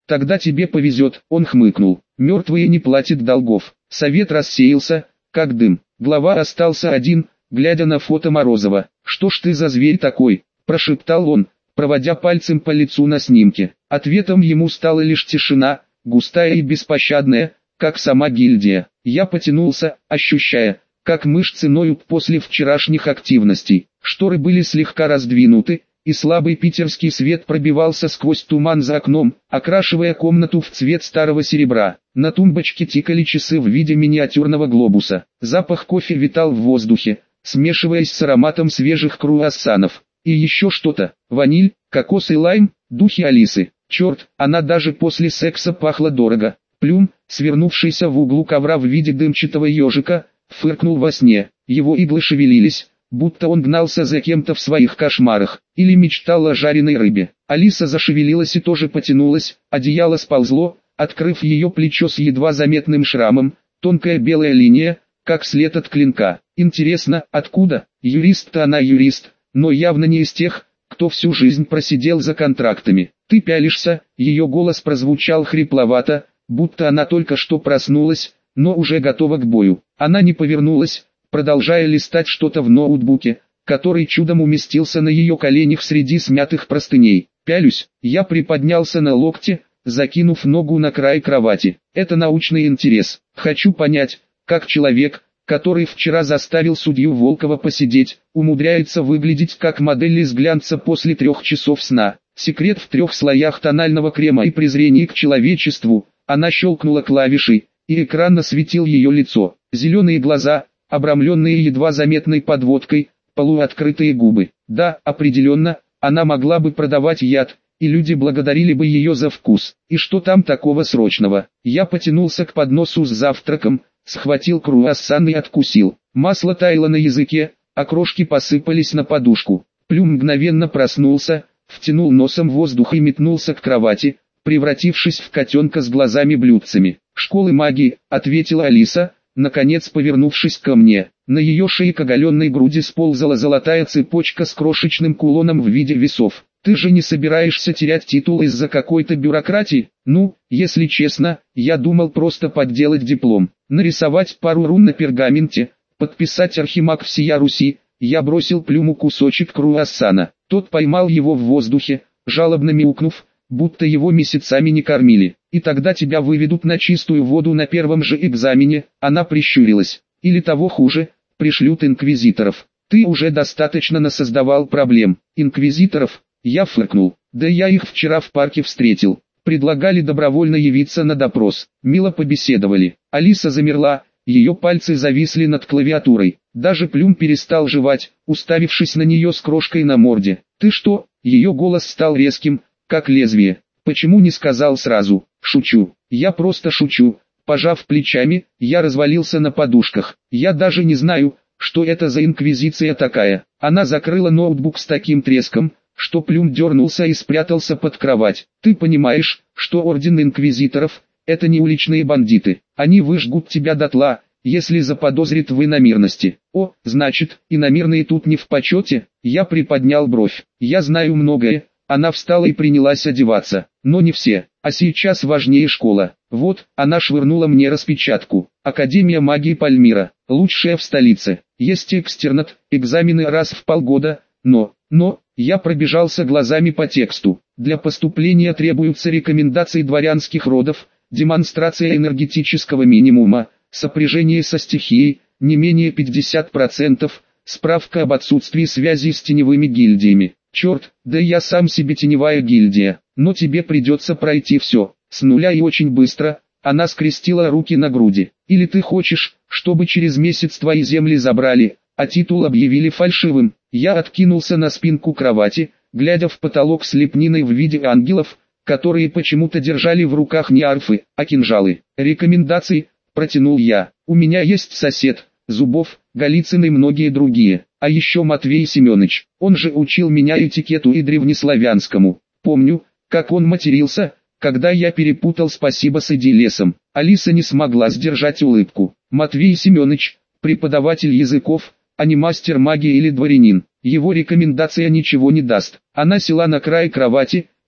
Тогда тебе повезет, он хмыкнул. Мертвые не платят долгов. Совет рассеялся, как дым. Глава остался один, глядя на фото Морозова. «Что ж ты за зверь такой?» – прошептал он, проводя пальцем по лицу на снимке. Ответом ему стала лишь тишина, густая и беспощадная, как сама гильдия. Я потянулся, ощущая, как мышцы ноют после вчерашних активностей. Шторы были слегка раздвинуты, и слабый питерский свет пробивался сквозь туман за окном, окрашивая комнату в цвет старого серебра. На тумбочке тикали часы в виде миниатюрного глобуса. Запах кофе витал в воздухе, смешиваясь с ароматом свежих круассанов. И еще что-то: ваниль, кокос и лайм, духи Алисы. Черт, она даже после секса пахла дорого. Плюм, свернувшийся в углу ковра в виде дымчатого ежика, фыркнул во сне. Его иглы шевелились, будто он гнался за кем-то в своих кошмарах, или мечтал о жареной рыбе. Алиса зашевелилась и тоже потянулась, одеяло сползло, открыв ее плечо с едва заметным шрамом, тонкая белая линия, как след от клинка. Интересно, откуда? Юрист-то она юрист, но явно не из тех, кто всю жизнь просидел за контрактами. Ты пялишься, ее голос прозвучал хрипловато, будто она только что проснулась, но уже готова к бою. Она не повернулась, продолжая листать что-то в ноутбуке, который чудом уместился на ее коленях среди смятых простыней. Пялюсь, я приподнялся на локте, закинув ногу на край кровати. Это научный интерес. Хочу понять, как человек, который вчера заставил судью Волкова посидеть, умудряется выглядеть как модель из глянца после 3 часов сна. Секрет в 3 слоях тонального крема и презрении к человечеству. Она щелкнула клавишей, и экран осветил ее лицо. Зеленые глаза, обрамленные едва заметной подводкой, полуоткрытые губы. Да, определенно, она могла бы продавать яд, и люди благодарили бы ее за вкус. И что там такого срочного? Я потянулся к подносу с завтраком, схватил круассан и откусил. Масло таяло на языке, а крошки посыпались на подушку. Плюм мгновенно проснулся, втянул носом воздух и метнулся к кровати, превратившись в котенка с глазами-блюдцами. «Школы магии», — ответила Алиса, наконец повернувшись ко мне. На ее шее к оголенной груди сползала золотая цепочка с крошечным кулоном в виде весов. «Ты же не собираешься терять титул из-за какой-то бюрократии?» «Ну, если честно, я думал просто подделать диплом, нарисовать пару рун на пергаменте, подписать архимаг всея Руси». Я бросил Плюму кусочек круассана. Тот поймал его в воздухе, жалобно мяукнув, будто его месяцами не кормили. «И тогда тебя выведут на чистую воду на первом же экзамене», — она прищурилась. «Или того хуже, пришлют инквизиторов. Ты уже достаточно насоздавал проблем». «Инквизиторов?» — я фыркнул. «Да я их вчера в парке встретил. Предлагали добровольно явиться на допрос. Мило побеседовали». Алиса замерла, ее пальцы зависли над клавиатурой. Даже Плюм перестал жевать, уставившись на нее с крошкой на морде. «Ты что?» — ее голос стал резким, как лезвие. «Почему не сказал сразу?» «Шучу. Я просто шучу». Пожав плечами, я развалился на подушках. «Я даже не знаю, что это за инквизиция такая». Она закрыла ноутбук с таким треском, что Плюм дернулся и спрятался под кровать. «Ты понимаешь, что орден инквизиторов — это не уличные бандиты. Они выжгут тебя дотла, если заподозрят в иномирности». «О, значит, иномирные тут не в почете?» Я приподнял бровь. «Я знаю многое». Она встала и принялась одеваться. «Но не все. А сейчас важнее школа. Вот», она швырнула мне распечатку. «Академия магии Пальмира. Лучшая в столице. Есть экстернат, экзамены раз в полгода, но...» Я пробежался глазами по тексту. «Для поступления требуются рекомендации дворянских родов, демонстрация энергетического минимума, сопряжение со стихией, не менее 50%, справка об отсутствии связи с теневыми гильдиями». «Черт, да я сам себе теневая гильдия, но тебе придется пройти все, с нуля и очень быстро». Она скрестила руки на груди. «Или ты хочешь, чтобы через месяц твои земли забрали, а титул объявили фальшивым?» Я откинулся на спинку кровати, глядя в потолок с лепниной в виде ангелов, которые почему-то держали в руках не арфы, а кинжалы. «Рекомендации», — протянул я. «У меня есть сосед, Зубов, Голицын и многие другие. А еще Матвей Семенович, он же учил меня этикету и древнеславянскому. Помню, как он матерился, когда я перепутал спасибо с Эдилесом». Алиса не смогла сдержать улыбку. «Матвей Семенович, преподаватель языков, а не мастер магии или дворянин. Его рекомендация ничего не даст». Она села на край кровати,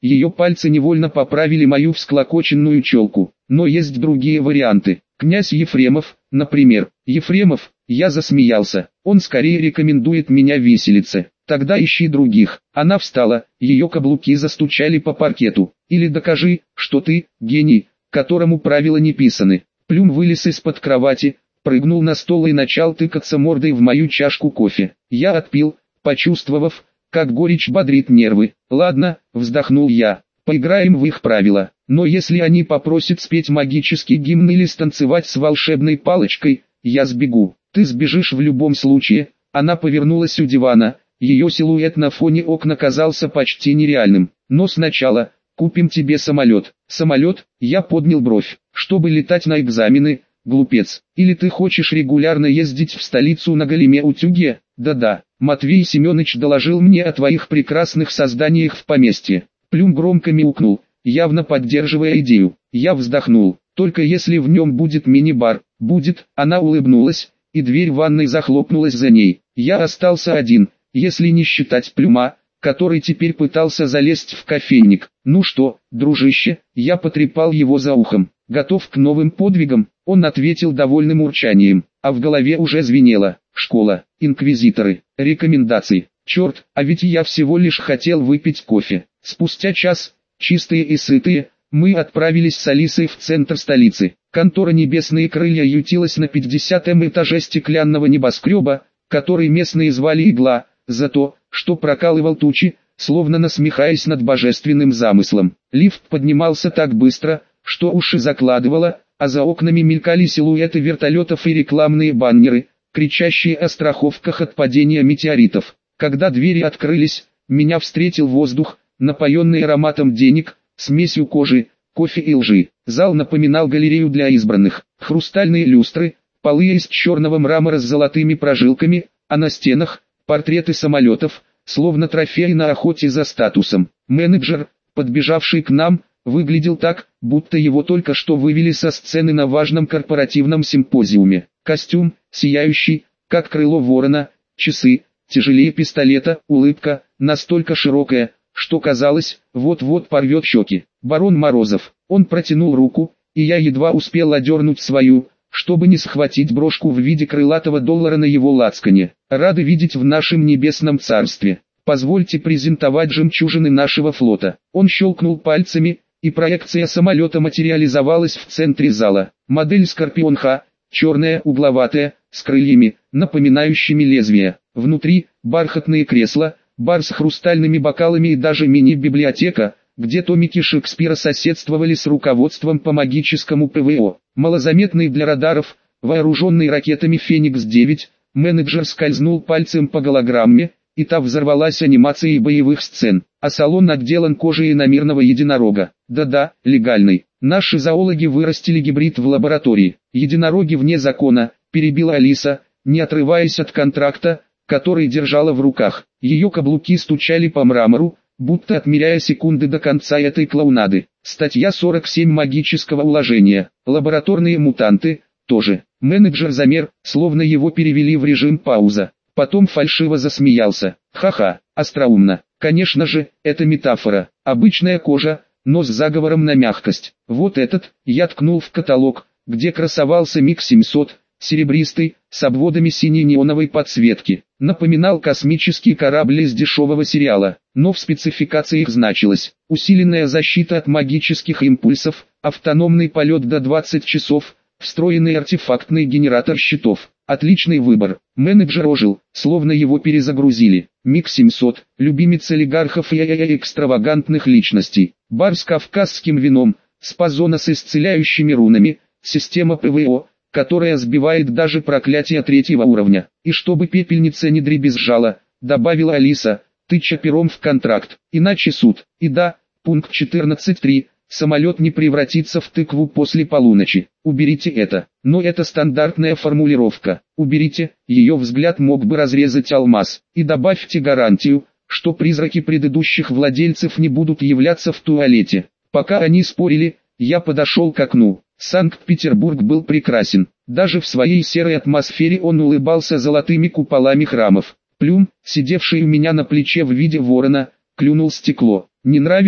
Ее пальцы невольно поправили мою всклокоченную челку. Но есть другие варианты. Князь Ефремов, например. Ефремов, я засмеялся. Он скорее рекомендует меня виселице. Тогда ищи других. Она встала, ее каблуки застучали по паркету. Или докажи, что ты, гений, которому правила не писаны. Плюм вылез из-под кровати, прыгнул на стол и начал тыкаться мордой в мою чашку кофе. Я отпил, почувствовав, как горечь бодрит нервы. Ладно, вздохнул я, поиграем в их правила. Но если они попросят спеть магический гимн или станцевать с волшебной палочкой, я сбегу. Ты сбежишь в любом случае. Она повернулась у дивана. Ее силуэт на фоне окна казался почти нереальным. Но сначала, купим тебе самолет. Самолет? Я поднял бровь. Чтобы летать на экзамены, глупец. Или ты хочешь регулярно ездить в столицу на големе-утюге? Да-да, Матвей Семенович доложил мне о твоих прекрасных созданиях в поместье. Плюм громко мяукнул, явно поддерживая идею. Я вздохнул. Только если в нем будет мини-бар. Будет. Она улыбнулась, и дверь ванной захлопнулась за ней. Я остался один. Если не считать Плюма, который теперь пытался залезть в кофейник. Ну что, дружище, я потрепал его за ухом. Готов к новым подвигам? Он ответил довольным урчанием, а в голове уже звенело. Школа, инквизиторы, рекомендации. Черт, а ведь я всего лишь хотел выпить кофе. Спустя час, чистые и сытые, мы отправились с Алисой в центр столицы. Контора «Небесные крылья» ютилась на 50-м этаже стеклянного небоскреба, который местные звали «Игла», за то, что прокалывал тучи, словно насмехаясь над божественным замыслом. Лифт поднимался так быстро, что уши закладывало, а за окнами мелькали силуэты вертолетов и рекламные баннеры, кричащие о страховках от падения метеоритов. Когда двери открылись, меня встретил воздух, напоенный ароматом денег, смесью кожи, кофе и лжи. Зал напоминал галерею для избранных. Хрустальные люстры, полы из черного мрамора с золотыми прожилками, а на стенах портреты самолетов, словно трофеи на охоте за статусом. Менеджер, подбежавший к нам, выглядел так, будто его только что вывели со сцены на важном корпоративном симпозиуме. Костюм, сияющий, как крыло ворона, часы, тяжелее пистолета, улыбка, настолько широкая, что казалось, вот-вот порвет щеки. Барон Морозов. Он протянул руку, и я едва успел одернуть свою, чтобы не схватить брошку в виде крылатого доллара на его лацкане. Рады видеть в нашем небесном царстве. Позвольте презентовать жемчужины нашего флота. Он щелкнул пальцами, и проекция самолета материализовалась в центре зала. Модель Скорпион Х, черная, угловатая, с крыльями, напоминающими лезвия. Внутри бархатные кресла, бар с хрустальными бокалами и даже мини-библиотека, где томики Шекспира соседствовали с руководством по магическому ПВО. Малозаметный для радаров, вооруженный ракетами «Феникс-9», менеджер скользнул пальцем по голограмме, и та взорвалась анимацией боевых сцен, а салон отделан кожей иномирного единорога. Да-да, легальный. Наши зоологи вырастили гибрид в лаборатории. Единороги вне закона, перебила Алиса, не отрываясь от контракта, который держала в руках. Ее каблуки стучали по мрамору, будто отмеряя секунды до конца этой клоунады. Статья 47 магического уложения. Лабораторные мутанты, тоже. Менеджер замер, словно его перевели в режим пауза. Потом фальшиво засмеялся. Ха-ха, остроумно. Конечно же, это метафора. Обычная кожа, но с заговором на мягкость. Вот этот, я ткнул в каталог, где красовался МиГ-700, серебристый, с обводами синей неоновой подсветки. Напоминал космический корабль из дешевого сериала, но в спецификациях значилось: усиленная защита от магических импульсов, автономный полет до 20 часов, встроенный артефактный генератор щитов. Отличный выбор. Менеджер ожил, словно его перезагрузили. МиГ-700, любимец олигархов и экстравагантных личностей. Бар с кавказским вином, спа-зона с исцеляющими рунами, система ПВО, которая сбивает даже проклятие 3-го уровня. И чтобы пепельница не дребезжала, добавила Алиса, тыча пером в контракт. Иначе суд. И да, пункт 14.3. Самолет не превратится в тыкву после полуночи. Уберите это. Но это стандартная формулировка. Уберите, ее взгляд мог бы разрезать алмаз. И добавьте гарантию, что призраки предыдущих владельцев не будут являться в туалете. Пока они спорили, я подошел к окну. Санкт-Петербург был прекрасен. Даже в своей серой атмосфере он улыбался золотыми куполами храмов. Плюм, сидевший у меня на плече в виде ворона, клюнул стекло. Не нравится?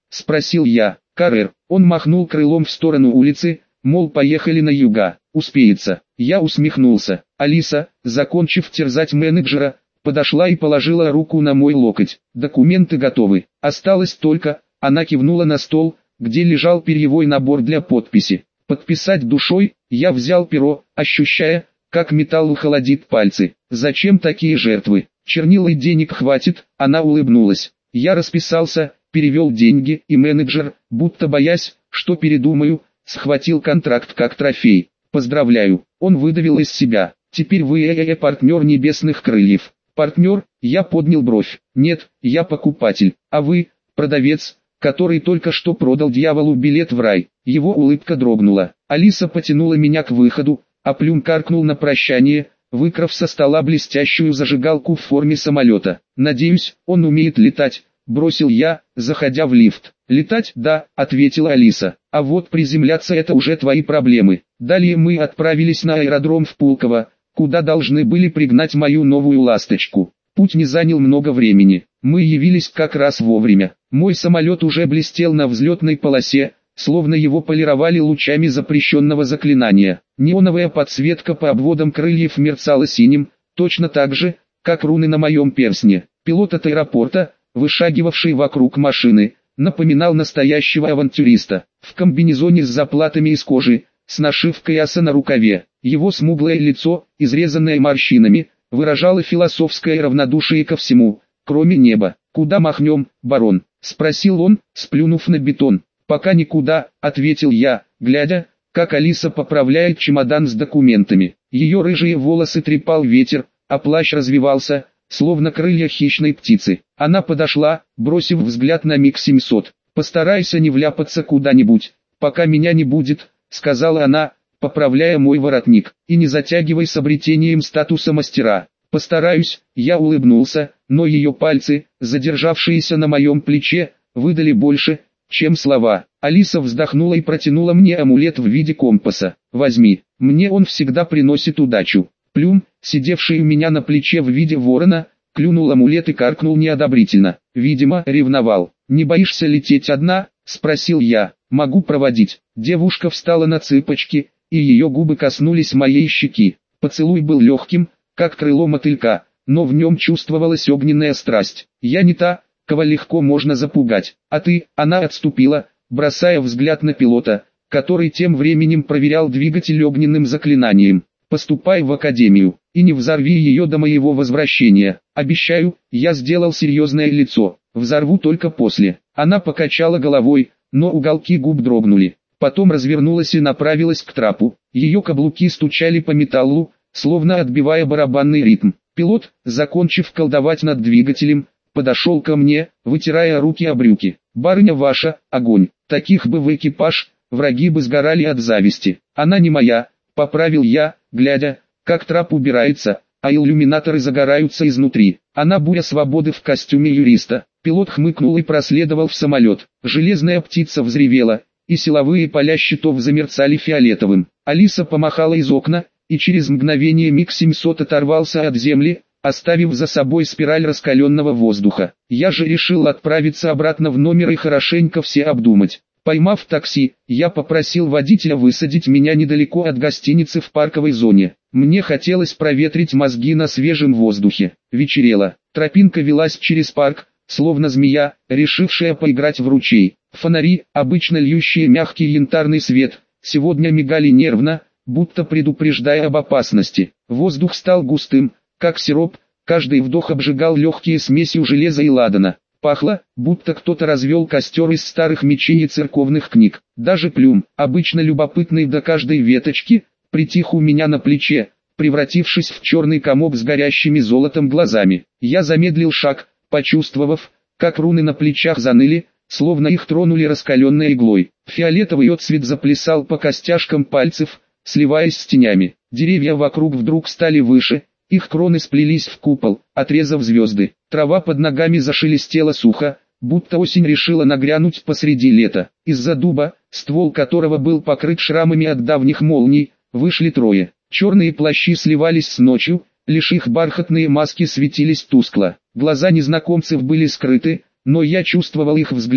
— спросил я. «Каррер». Он махнул крылом в сторону улицы, мол, поехали на юга, успеется. Я усмехнулся. Алиса, закончив терзать менеджера, подошла и положила руку на мой локоть. «Документы готовы. Осталось только...» Она кивнула на стол, где лежал перьевой набор для подписи. «Подписать душой». Я взял перо, ощущая, как металл холодит пальцы. «Зачем такие жертвы? Чернил и денег хватит». Она улыбнулась. Я расписался, перевел деньги, и менеджер, будто боясь, что передумаю, схватил контракт как трофей. «Поздравляю». Он выдавил из себя. «Теперь вы партнер Небесных Крыльев». «Партнер?» Я поднял бровь. «Нет, я покупатель. А вы, продавец, который только что продал дьяволу билет в рай». Его улыбка дрогнула. Алиса потянула меня к выходу, а Плюм каркнул на прощание, выкрав со стола блестящую зажигалку в форме самолета. «Надеюсь, он умеет летать», — бросил я, заходя в лифт. «Летать, да», — ответила Алиса. «А вот приземляться — это уже твои проблемы». Далее мы отправились на аэродром в Пулково, куда должны были пригнать мою новую ласточку. Путь не занял много времени. Мы явились как раз вовремя. Мой самолет уже блестел на взлетной полосе, словно его полировали лучами запрещенного заклинания. Неоновая подсветка по обводам крыльев мерцала синим, точно так же, как руны на моем перстне. Пилот от аэропорта, вышагивавший вокруг машины, напоминал настоящего авантюриста. В комбинезоне с заплатами из кожи, с нашивкой аса на рукаве. Его смуглое лицо, изрезанное морщинами, выражало философское равнодушие ко всему, кроме неба. «Куда махнем, барон?» — спросил он, сплюнув на бетон. «Пока никуда», — ответил я, глядя, как Алиса поправляет чемодан с документами. Ее рыжие волосы трепал ветер, а плащ развивался, словно крылья хищной птицы. Она подошла, бросив взгляд на МиГ-700. «Постарайся не вляпаться куда-нибудь, пока меня не будет», — сказала она, поправляя мой воротник. «И не затягивай с обретением статуса мастера». «Постараюсь», — я улыбнулся, но ее пальцы, задержавшиеся на моем плече, выдали больше, чем слова. Алиса вздохнула и протянула мне амулет в виде компаса. «Возьми, мне он всегда приносит удачу». Плюм, сидевший у меня на плече в виде ворона, клюнул амулет и каркнул неодобрительно. Видимо, ревновал. «Не боишься лететь одна?» — спросил я. «Могу проводить». Девушка встала на цыпочки, и ее губы коснулись моей щеки. Поцелуй был легким, как крыло мотылька, но в нем чувствовалась огненная страсть. «Я не та, кого легко можно запугать. А ты?» Она отступила, бросая взгляд на пилота, который тем временем проверял двигатель огненным заклинанием. «Поступай в академию, и не взорви ее до моего возвращения. Обещаю». Я сделал серьезное лицо. «Взорву только после». Она покачала головой, но уголки губ дрогнули. Потом развернулась и направилась к трапу. Ее каблуки стучали по металлу, словно отбивая барабанный ритм. Пилот, закончив колдовать над двигателем, подошел ко мне, вытирая руки о брюки. «Барыня ваша, огонь. Таких бы в экипаж, враги бы сгорали от зависти». «Она не моя», — поправил я, глядя, как трап убирается, а иллюминаторы загораются изнутри. «Она буря свободы в костюме юриста». Пилот хмыкнул и проследовал в самолет. Железная птица взревела, и силовые поля щитов замерцали фиолетовым. Алиса помахала из окна, и через мгновение МиГ-700 оторвался от земли, оставив за собой спираль раскаленного воздуха. Я же решил отправиться обратно в номер и хорошенько все обдумать. Поймав такси, я попросил водителя высадить меня недалеко от гостиницы в парковой зоне. Мне хотелось проветрить мозги на свежем воздухе. Вечерело. Тропинка велась через парк, словно змея, решившая поиграть в ручей. Фонари, обычно льющие мягкий янтарный свет, сегодня мигали нервно, будто предупреждая об опасности. Воздух стал густым, как сироп, каждый вдох обжигал легкие смесью железа и ладана. Пахло, будто кто-то развел костер из старых мечей и церковных книг. Даже Плюм, обычно любопытный до каждой веточки, притих у меня на плече, превратившись в черный комок с горящими золотом глазами. Я замедлил шаг, почувствовав, как руны на плечах заныли, словно их тронули раскаленной иглой. Фиолетовый отцвет заплясал по костяшкам пальцев, сливаясь с тенями. Деревья вокруг вдруг стали выше, их кроны сплелись в купол, отрезав звезды. Трава под ногами зашелестела сухо, будто осень решила нагрянуть посреди лета. Из-за дуба, ствол которого был покрыт шрамами от давних молний, вышли трое. Черные плащи сливались с ночью, лишь их бархатные маски светились тускло. Глаза незнакомцев были скрыты, но я чувствовал их взгляд,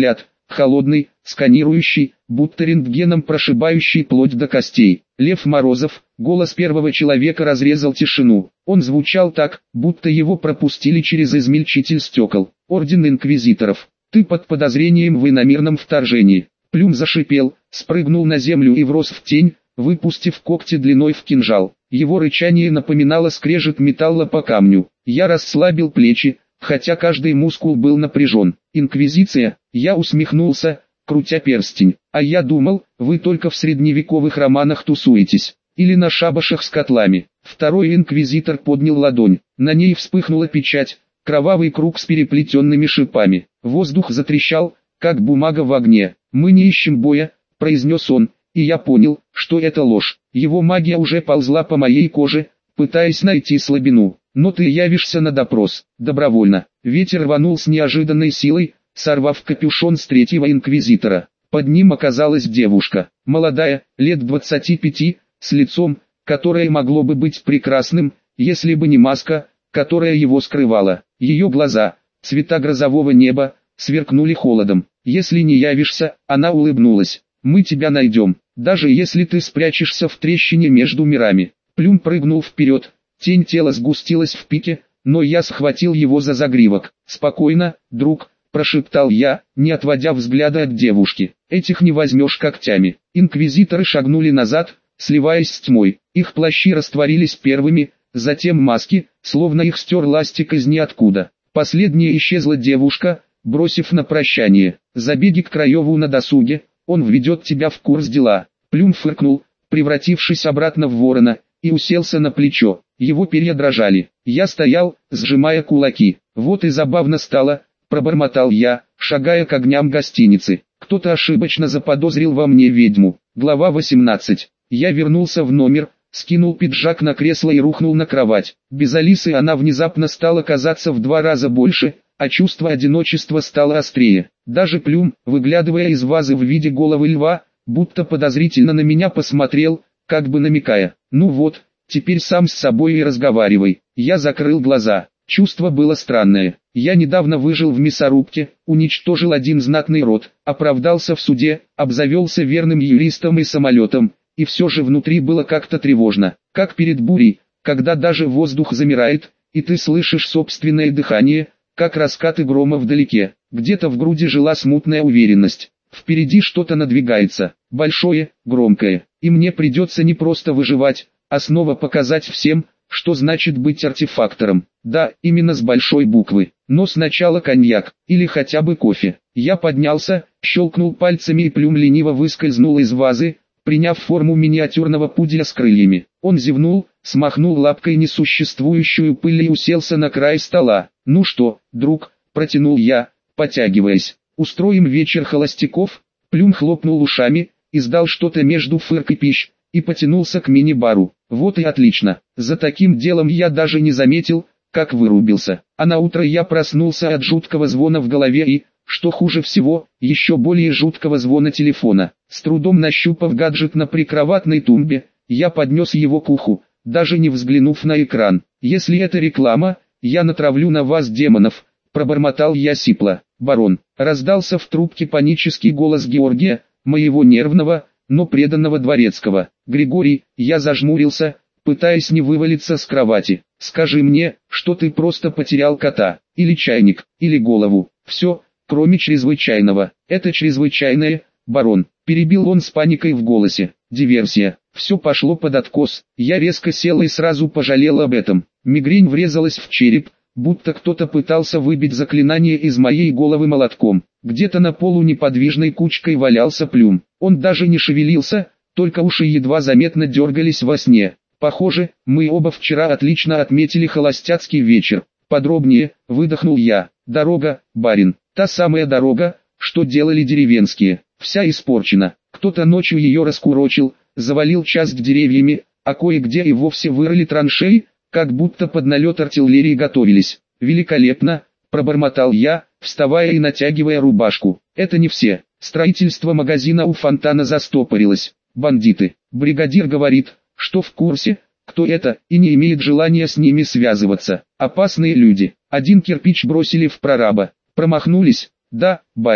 холодный, сканирующий, будто рентгеном прошибающий плоть до костей. Лев Морозов, голос первого человека разрезал тишину. Он звучал так, будто его пропустили через измельчитель стекол. Орден инквизиторов. Ты под подозрением в иномирном вторжении. Плюм зашипел, спрыгнул на землю и врос в тень, выпустив когти длиной в кинжал. Его рычание напоминало скрежет металла по камню. Я расслабил плечи, хотя каждый мускул был напряжен. Инквизиция, я усмехнулся, крутя перстень. А я думал, вы только в средневековых романах тусуетесь. Или на шабашах с котлами. Второй инквизитор поднял ладонь. На ней вспыхнула печать, кровавый круг с переплетенными шипами. Воздух затрещал, как бумага в огне. «Мы не ищем боя», — произнес он, и я понял, что это ложь. Его магия уже ползла по моей коже, пытаясь найти слабину. «Но ты явишься на допрос, добровольно». Ветер рванул с неожиданной силой, сорвав капюшон с третьего инквизитора. Под ним оказалась девушка, молодая, лет 25, с лицом, которое могло бы быть прекрасным, если бы не маска, которая его скрывала. Ее глаза, цвета грозового неба, сверкнули холодом. «Если не явишься», она улыбнулась, «мы тебя найдем, даже если ты спрячешься в трещине между мирами». Плюм прыгнул вперед, тень тела сгустилась в пике, но я схватил его за загривок. «Спокойно, друг», — прошептал я, не отводя взгляда от девушки. «Этих не возьмешь когтями». Инквизиторы шагнули назад, сливаясь с тьмой. Их плащи растворились первыми, затем маски, словно их стер ластик из ниоткуда. Последняя исчезла девушка, бросив на прощание: «Забеги к Краеву на досуге, он введет тебя в курс дела». Плюм фыркнул, превратившись обратно в ворона, и уселся на плечо. Его перья дрожали. Я стоял, сжимая кулаки. «Вот и забавно стало», — пробормотал я, шагая к огням гостиницы. Кто-то ошибочно заподозрил во мне ведьму. Глава 18. Я вернулся в номер, скинул пиджак на кресло и рухнул на кровать. Без Алисы она внезапно стала казаться в 2 раза больше, а чувство одиночества стало острее. Даже Плюм, выглядывая из вазы в виде головы льва, будто подозрительно на меня посмотрел, как бы намекая: «Ну вот, теперь сам с собой и разговаривай». Я закрыл глаза. Чувство было странное. Я недавно выжил в мясорубке, уничтожил один знатный род, оправдался в суде, обзавелся верным юристом и самолетом, и все же внутри было как-то тревожно, как перед бурей, когда даже воздух замирает, и ты слышишь собственное дыхание, как раскаты грома вдалеке. Где-то в груди жила смутная уверенность. Впереди что-то надвигается, большое, громкое, и мне придется не просто выживать, а снова показать всем, что значит быть артефактором. Да, именно с большой буквы. Но сначала коньяк, или хотя бы кофе. Я поднялся, щелкнул пальцами, и Плюм лениво выскользнул из вазы, приняв форму миниатюрного пуделя с крыльями. Он зевнул, смахнул лапкой несуществующую пыль и уселся на край стола. «Ну что, друг», — протянул я, потягиваясь, «устроим вечер холостяков?» Плюм хлопнул ушами, издал что-то между фырк и пищ, и потянулся к мини-бару. «Вот и отлично. За таким делом я даже не заметил, как вырубился». А на утро я проснулся от жуткого звона в голове и, что хуже всего, еще более жуткого звона телефона. С трудом нащупав гаджет на прикроватной тумбе, я поднес его к уху, даже не взглянув на экран. «Если это реклама, я натравлю на вас демонов», — пробормотал я сипло. «Барон», — раздался в трубке панический голос Георгия, моего нервного, но преданного дворецкого. «Григорий», — я зажмурился, пытаясь не вывалиться с кровати. «Скажи мне, что ты просто потерял кота, или чайник, или голову. Все, кроме чрезвычайного». «Это чрезвычайное, барон», — перебил он с паникой в голосе. «Диверсия». Все пошло под откос. Я резко сел и сразу пожалел об этом. Мигрень врезалась в череп, будто кто-то пытался выбить заклинание из моей головы молотком. Где-то на полу неподвижной кучкой валялся Плюм. Он даже не шевелился, только уши едва заметно дергались во сне. «Похоже, мы оба вчера отлично отметили холостяцкий вечер». «Подробнее», — выдохнул я. «Дорога, барин, та самая дорога, что делали деревенские, вся испорчена. Кто-то ночью ее раскурочил, завалил часть деревьями, а кое-где и вовсе вырыли траншеи, как будто под налет артиллерии готовились». «Великолепно», — пробормотал я, вставая и натягивая рубашку. «Это не все. Строительство магазина у фонтана застопорилось. Бандиты. Бригадир говорит, что в курсе, кто это, и не имеет желания с ними связываться. Опасные люди. Один кирпич бросили в прораба. Промахнулись». «Да, барин,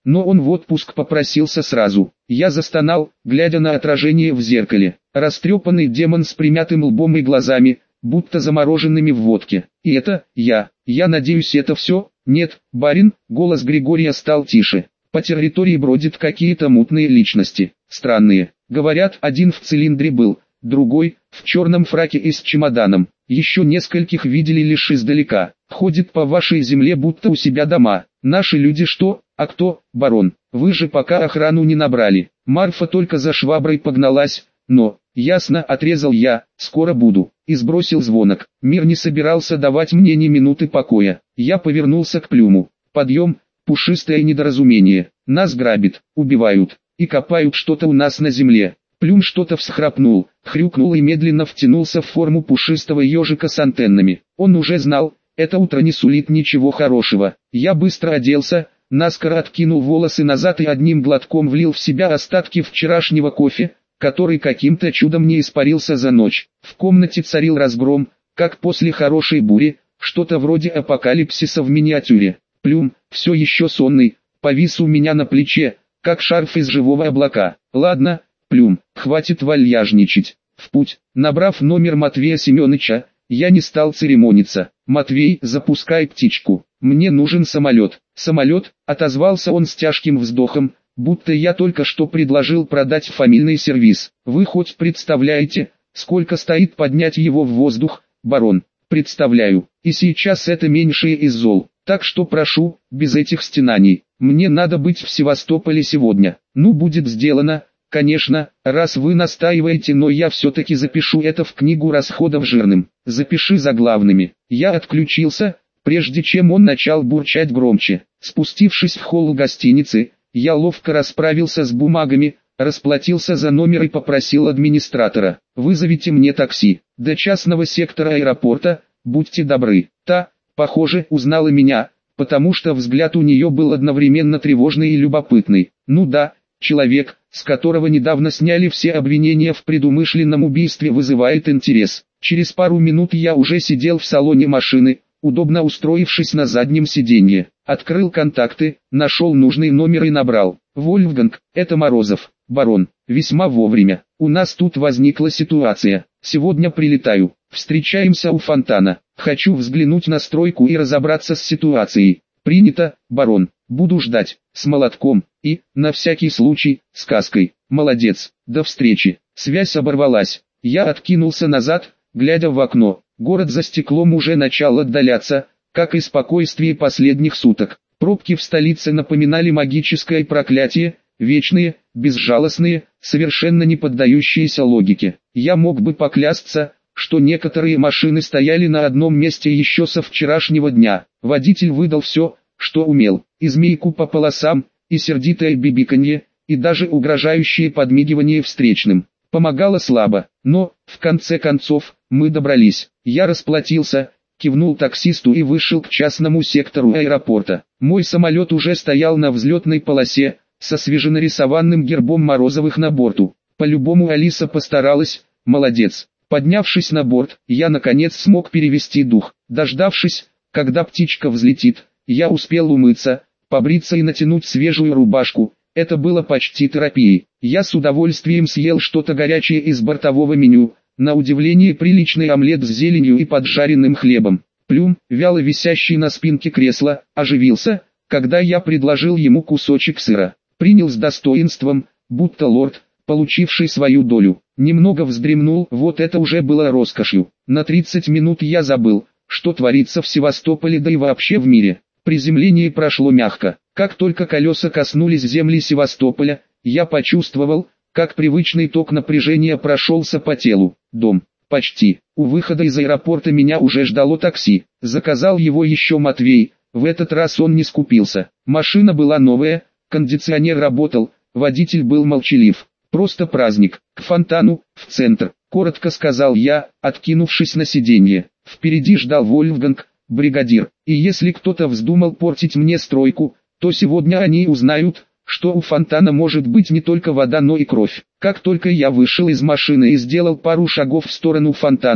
но он в отпуск попросился сразу. Я застонал, глядя на отражение в зеркале. Растрепанный демон с примятым лбом и глазами, будто замороженными в водке. И это, я надеюсь, это все? Нет, барин, голос Григория стал тише. По территории бродят какие-то мутные личности. Странные. Говорят, один в цилиндре был, другой, в черном фраке и с чемоданом. Еще нескольких видели лишь издалека. Ходит по вашей земле будто у себя дома. Наши люди что? А кто, барон? Вы же пока охрану не набрали. Марфа только за шваброй погналась, но... Ясно, отрезал я, скоро буду. И сбросил звонок. Мир не собирался давать мне ни минуты покоя. Я повернулся к Плюму. Подъем, пушистое недоразумение. Нас грабят, убивают и копают что-то у нас на земле. Плюм что-то всхрапнул, хрюкнул и медленно втянулся в форму пушистого ежика с антеннами. Он уже знал, это утро не сулит ничего хорошего. Я быстро оделся, наскоро откинул волосы назад и одним глотком влил в себя остатки вчерашнего кофе, который каким-то чудом не испарился за ночь. В комнате царил разгром, как после хорошей бури, что-то вроде апокалипсиса в миниатюре. Плюм, все еще сонный, повис у меня на плече, как шарф из живого облака. Ладно, Плюм, хватит вальяжничать. В путь. Набрав номер Матвея Семеновича, я не стал церемониться. «Матвей, запускай птичку. Мне нужен самолет». «Самолет?» — отозвался он с тяжким вздохом, будто я только что предложил продать фамильный сервиз. «Вы хоть представляете, сколько стоит поднять его в воздух, барон?» «Представляю. И сейчас это меньшее из зол. Так что прошу, без этих стенаний. Мне надо быть в Севастополе сегодня». «Ну, будет сделано. Конечно, раз вы настаиваете, но я все-таки запишу это в книгу расходов жирным. Запиши заглавными». Я отключился, прежде чем он начал бурчать громче. Спустившись в холл гостиницы, я ловко расправился с бумагами, расплатился за номер и попросил администратора: «Вызовите мне такси до частного сектора аэропорта, будьте добры». Та, похоже, узнала меня, потому что взгляд у нее был одновременно тревожный и любопытный. Ну да, человек, с которого недавно сняли все обвинения в предумышленном убийстве, вызывает интерес. Через пару минут я уже сидел в салоне машины, удобно устроившись на заднем сиденье. Открыл контакты, нашел нужный номер и набрал. «Вольфганг, это Морозов, барон, весьма вовремя. У нас тут возникла ситуация. Сегодня прилетаю. Встречаемся у фонтана. Хочу взглянуть на стройку и разобраться с ситуацией». «Принято, барон. Буду ждать. С молотком. И, на всякий случай, с каской». «Молодец. До встречи». Связь оборвалась. Я откинулся назад, глядя в окно. Город за стеклом уже начал отдаляться, как и спокойствие последних суток. Пробки в столице напоминали магическое проклятие, вечные, безжалостные, совершенно не поддающиеся логике. Я мог бы поклясться, что некоторые машины стояли на одном месте еще со вчерашнего дня. Водитель выдал все, что умел: и змейку по полосам, и сердитое бибиканье, и даже угрожающее подмигивание встречным. Помогало слабо, но, в конце концов, мы добрались. Я расплатился, кивнул таксисту и вышел к частному сектору аэропорта. Мой самолет уже стоял на взлетной полосе, со свеженарисованным гербом Морозовых на борту. По-любому Алиса постаралась, молодец. Поднявшись на борт, я наконец смог перевести дух. Дождавшись, когда птичка взлетит, я успел умыться, побриться и натянуть свежую рубашку. Это было почти терапией. Я с удовольствием съел что-то горячее из бортового меню, на удивление приличный омлет с зеленью и поджаренным хлебом. Плюм, вяло висящий на спинке кресла, оживился, когда я предложил ему кусочек сыра. Принял с достоинством, будто лорд, получивший свою долю. Немного вздремнул, вот это уже было роскошью. На 30 минут я забыл, что творится в Севастополе, да и вообще в мире. Приземление прошло мягко. Как только колеса коснулись земли Севастополя, я почувствовал, как привычный ток напряжения прошелся по телу. Дом. Почти. У выхода из аэропорта меня уже ждало такси. Заказал его еще Матвей. В этот раз он не скупился. Машина была новая, кондиционер работал, водитель был молчалив. Просто праздник. К фонтану, в центр, коротко сказал я, откинувшись на сиденье. Впереди ждал Вольфганг, бригадир. И если кто-то вздумал портить мне стройку, то сегодня они узнают, что у фонтана может быть не только вода, но и кровь. Как только я вышел из машины и сделал пару шагов в сторону фонтана,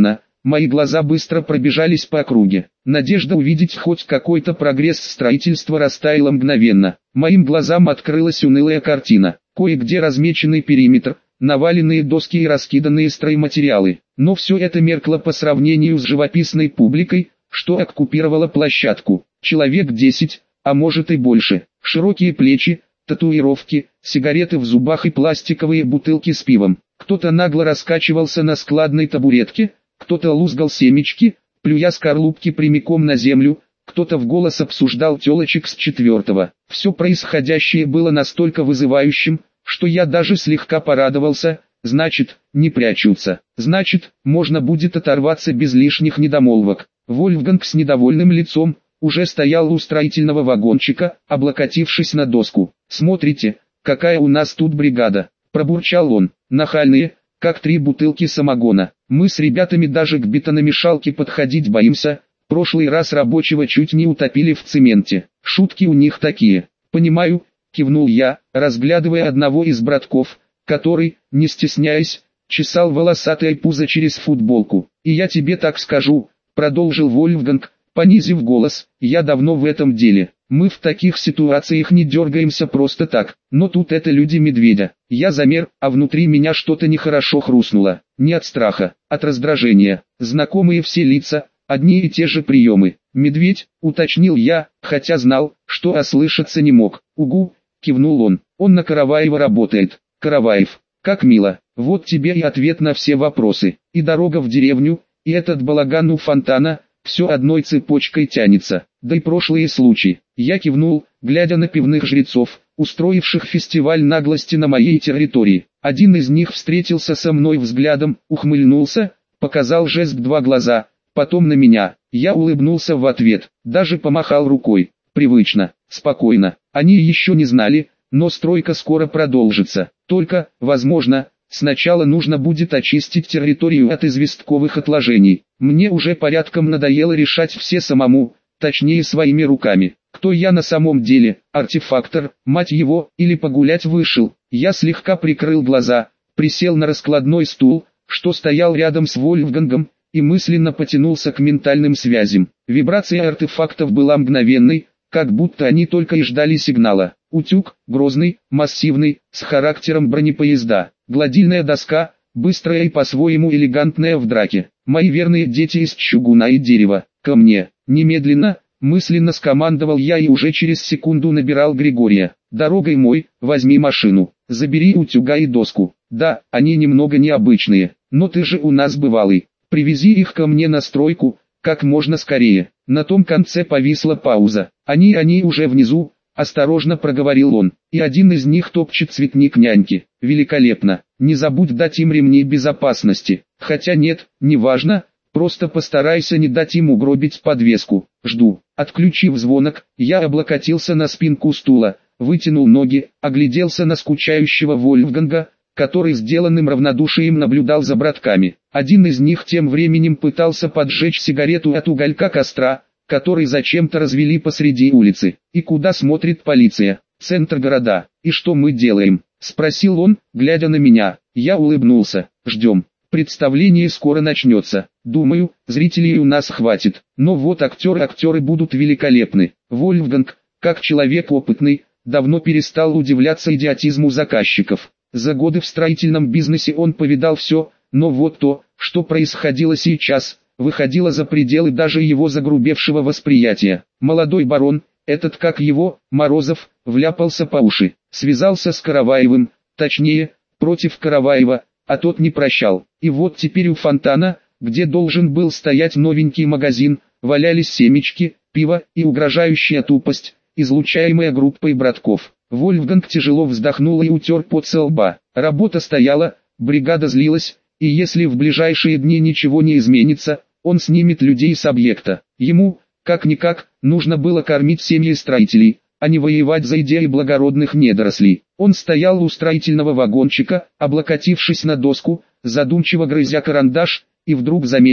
Мои глаза быстро пробежались по округе. Надежда увидеть хоть какой-то прогресс строительства растаяла мгновенно. Моим глазам открылась унылая картина. Кое-где размеченный периметр, наваленные доски и раскиданные стройматериалы. Но все это меркло по сравнению с живописной публикой, что оккупировала площадку. Человек 10, а может и больше. Широкие плечи, татуировки, сигареты в зубах и пластиковые бутылки с пивом. Кто-то нагло раскачивался на складной табуретке, кто-то лузгал семечки, плюя скорлупки прямиком на землю, кто-то в голос обсуждал телочек с 4-го. Все происходящее было настолько вызывающим, что я даже слегка порадовался. Значит, не прячутся. Значит, можно будет оторваться без лишних недомолвок. Вольфганг с недовольным лицом уже стоял у строительного вагончика, облокотившись на доску. «Смотрите, какая у нас тут бригада!» – пробурчал он. «Нахальные, как 3 бутылки самогона. Мы с ребятами даже к бетономешалке подходить боимся. Прошлый раз рабочего чуть не утопили в цементе. Шутки у них такие». «Понимаю», – кивнул я, разглядывая одного из братков, который, не стесняясь, чесал волосатое пузо через футболку. «И я тебе так скажу», – продолжил Вольфганг, понизив голос, «я давно в этом деле. Мы в таких ситуациях не дергаемся просто так, но тут это люди медведя. Я замер, а внутри меня что-то нехорошо хрустнуло. Не от страха, от раздражения. Знакомые все лица, одни и те же приемы. «Медведь», — уточнил я, хотя знал, что ослышаться не мог. «Угу», — кивнул он на Караваева работает. «Караваев, как мило, вот тебе и ответ на все вопросы. И дорога в деревню, и этот балаган у фонтана, все одной цепочкой тянется. Да и прошлые случаи». Я кивнул, глядя на пивных жрецов, устроивших фестиваль наглости на моей территории. Один из них встретился со мной взглядом, ухмыльнулся, показал жест 2 глаза, потом на меня. Я улыбнулся в ответ, даже помахал рукой. Привычно, спокойно. Они еще не знали, но стройка скоро продолжится. Только, возможно, сначала нужно будет очистить территорию от известковых отложений. Мне уже порядком надоело решать все самому, точнее своими руками. Кто я на самом деле, артефактор, мать его, или погулять вышел? Я слегка прикрыл глаза, присел на раскладной стул, что стоял рядом с Вольфгангом, и мысленно потянулся к ментальным связям. Вибрация артефактов была мгновенной, как будто они только и ждали сигнала. Утюг, грозный, массивный, с характером бронепоезда. Гладильная доска, быстрая и по-своему элегантная в драке. Мои верные дети из чугуна и дерева. Ко мне, немедленно, мысленно скомандовал я и уже через секунду набирал Григория. «Дорогой мой, возьми машину, забери утюга и доску. Да, они немного необычные, но ты же у нас бывалый. Привези их ко мне на стройку, как можно скорее». На том конце повисла пауза. Они уже внизу», — осторожно проговорил он. «И один из них топчет цветник няньки. Великолепно. Не забудь дать им ремни безопасности. Хотя нет, неважно, просто постарайся не дать им угробить подвеску. Жду». Отключив звонок, я облокотился на спинку стула, вытянул ноги, огляделся на скучающего Вольфганга, который сделанным равнодушием наблюдал за братками. Один из них тем временем пытался поджечь сигарету от уголька костра, который зачем-то развели посреди улицы. «И куда смотрит полиция? Центр города. И что мы делаем?» — спросил он, глядя на меня. Я улыбнулся. «Ждем. Представление скоро начнется. Думаю, зрителей у нас хватит. Но вот актеры будут великолепны». Вольфганг, как человек опытный, давно перестал удивляться идиотизму заказчиков. За годы в строительном бизнесе он повидал все, но вот то, что происходило сейчас, выходило за пределы даже его загрубевшего восприятия. Молодой барон, этот как его, Морозов, вляпался по уши, связался с Караваевым, точнее, против Караваева, а тот не прощал. И вот теперь у фонтана, где должен был стоять новенький магазин, валялись семечки, пиво и угрожающая тупость, излучаемая группой братков. Вольфганг тяжело вздохнул и утер пот со лба. Работа стояла, бригада злилась, и если в ближайшие дни ничего не изменится, он снимет людей с объекта. Ему, как-никак, нужно было кормить семьи строителей, а не воевать за идеи благородных недорослей. Он стоял у строительного вагончика, облокотившись на доску, задумчиво грызя карандаш, и вдруг заметил,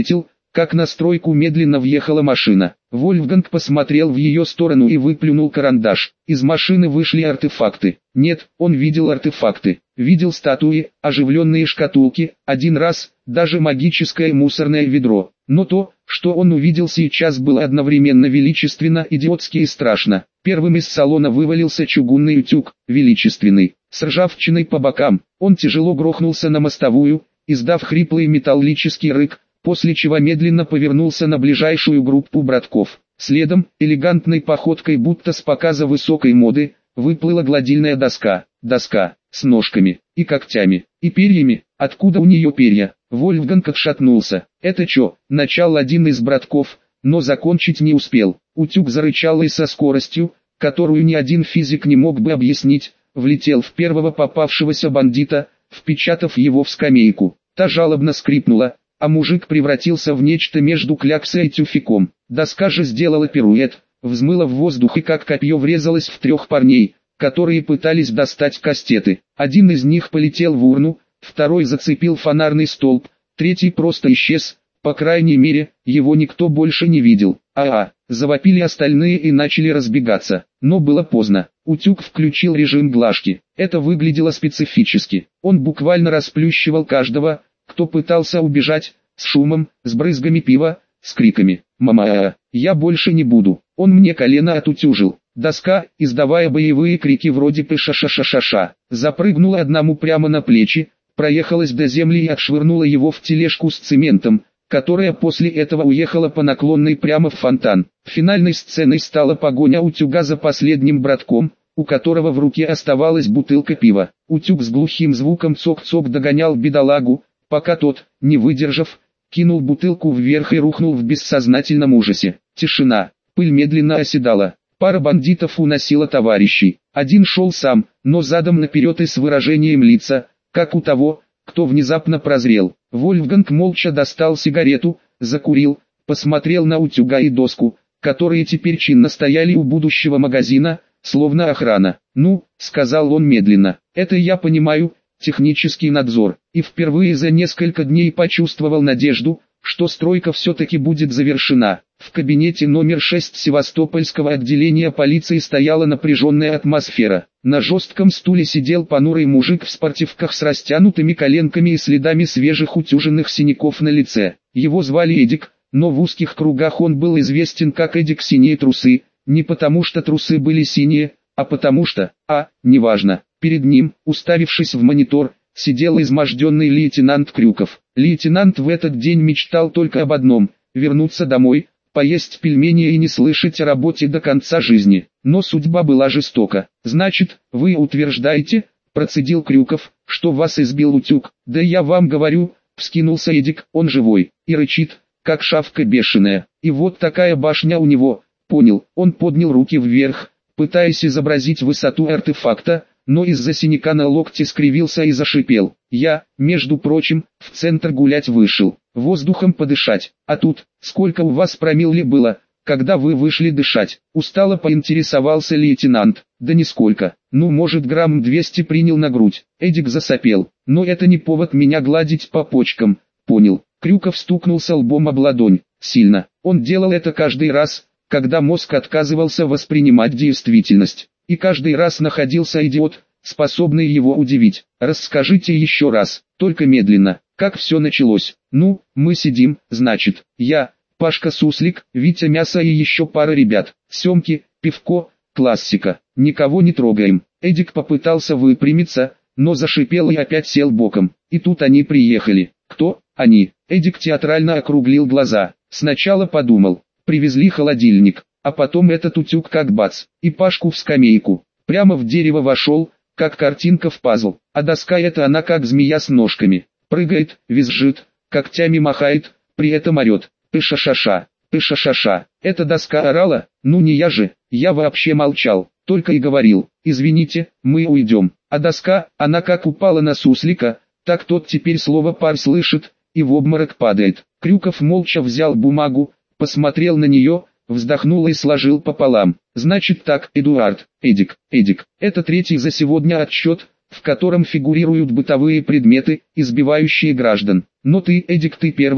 как на стройку медленно въехала машина. Вольфганг посмотрел в ее сторону и выплюнул карандаш. Из машины вышли артефакты. Нет, он видел артефакты. Видел статуи, оживленные шкатулки, один раз, даже магическое мусорное ведро. Но то, что он увидел сейчас, было одновременно величественно, идиотски и страшно. Первым из салона вывалился чугунный утюг, величественный, с ржавчиной по бокам. Он тяжело грохнулся на мостовую, издав хриплый металлический рык, после чего медленно повернулся на ближайшую группу братков. Следом, элегантной походкой, будто с показа высокой моды, выплыла гладильная доска. Доска, с ножками, и когтями, и перьями. Откуда у нее перья? Вольфганг отшатнулся. Это чё? Начал один из братков, но закончить не успел. Утюг зарычал и со скоростью, которую ни один физик не мог бы объяснить, влетел в первого попавшегося бандита, впечатав его в скамейку. Та жалобно скрипнула, а мужик превратился в нечто между кляксой и тюфяком. Доска же сделала пируэт, взмыла в воздух и как копье врезалась в 3 парней, которые пытались достать кастеты. Один из них полетел в урну, второй зацепил фонарный столб, третий просто исчез, по крайней мере, его никто больше не видел. Завопили остальные и начали разбегаться, но было поздно. Утюг включил режим глажки. Это выглядело специфически. Он буквально расплющивал каждого, кто пытался убежать, с шумом, с брызгами пива, с криками «Мама, я больше не буду». Он мне колено отутюжил. Доска, издавая боевые крики вроде «пыша-ша-ша-ша-ша», запрыгнула одному прямо на плечи, проехалась до земли и отшвырнула его в тележку с цементом, которая после этого уехала по наклонной прямо в фонтан. Финальной сценой стала погоня утюга за последним братком, у которого в руке оставалась бутылка пива. Утюг с глухим звуком цок-цок догонял бедолагу, пока тот, не выдержав, кинул бутылку вверх и рухнул в бессознательном ужасе. Тишина, пыль медленно оседала. Пара бандитов уносила товарищей. Один шел сам, но задом наперед и с выражением лица, как у того, кто внезапно прозрел. Вольфганг молча достал сигарету, закурил, посмотрел на утюга и доску, которые теперь чинно стояли у будущего магазина, словно охрана. «Ну», — сказал он медленно, — «это я понимаю, технический надзор». И впервые за несколько дней почувствовал надежду, что стройка все-таки будет завершена. В кабинете номер 6 Севастопольского отделения полиции стояла напряженная атмосфера. На жестком стуле сидел понурый мужик в спортивках с растянутыми коленками и следами свежих утюженных синяков на лице. Его звали Эдик, но в узких кругах он был известен как Эдик Синие Трусы, не потому что трусы были синие, а потому что, неважно. Перед ним, уставившись в монитор, сидел изможденный лейтенант Крюков. Лейтенант в этот день мечтал только об одном – вернуться домой, поесть пельмени и не слышать о работе до конца жизни. Но судьба была жестока. «Значит, вы утверждаете, – процедил Крюков, – что вас избил утюг?» «Да я вам говорю», – вскинулся Эдик, – он живой, и рычит, как шавка бешеная. И вот такая башня у него, понял. Он поднял руки вверх, пытаясь изобразить высоту артефакта, но из-за синяка на локте скривился и зашипел. «Я, между прочим, в центр гулять вышел, воздухом подышать, а тут, сколько у вас промилле было, когда вы вышли дышать?» Устало поинтересовался лейтенант. «Да нисколько, может грамм 200 принял на грудь». Эдик засопел. «Но это не повод меня гладить по почкам, понял?» Крюков стукнулся лбом об ладонь, сильно. Он делал это каждый раз, когда мозг отказывался воспринимать действительность. И каждый раз находился идиот, способный его удивить. «Расскажите еще раз, только медленно, как все началось?» «Ну, мы сидим, значит, я, Пашка Суслик, Витя Мясо и еще пара ребят, Семки, пивко, классика, никого не трогаем». Эдик попытался выпрямиться, но зашипел и опять сел боком. И тут они приехали. «Кто они?» Эдик театрально округлил глаза. Сначала подумал, привезли холодильник. А потом этот утюг как бац, и Пашку в скамейку. Прямо в дерево вошел, как картинка в пазл. А доска это она как змея с ножками. Прыгает, визжит, когтями махает, при этом орет. «Пыша-ша-ша, пыша-ша-ша». Эта доска орала, не я же, я вообще молчал, только и говорил, «Извините, мы уйдем». А доска, она как упала на суслика, так тот теперь слово «пар» слышит, и в обморок падает. Крюков молча взял бумагу, посмотрел на нее, вздохнул и сложил пополам. «Значит так, Эдуард, Эдик, это третий за сегодня отчет, в котором фигурируют бытовые предметы, избивающие граждан. Но ты, Эдик, ты первый,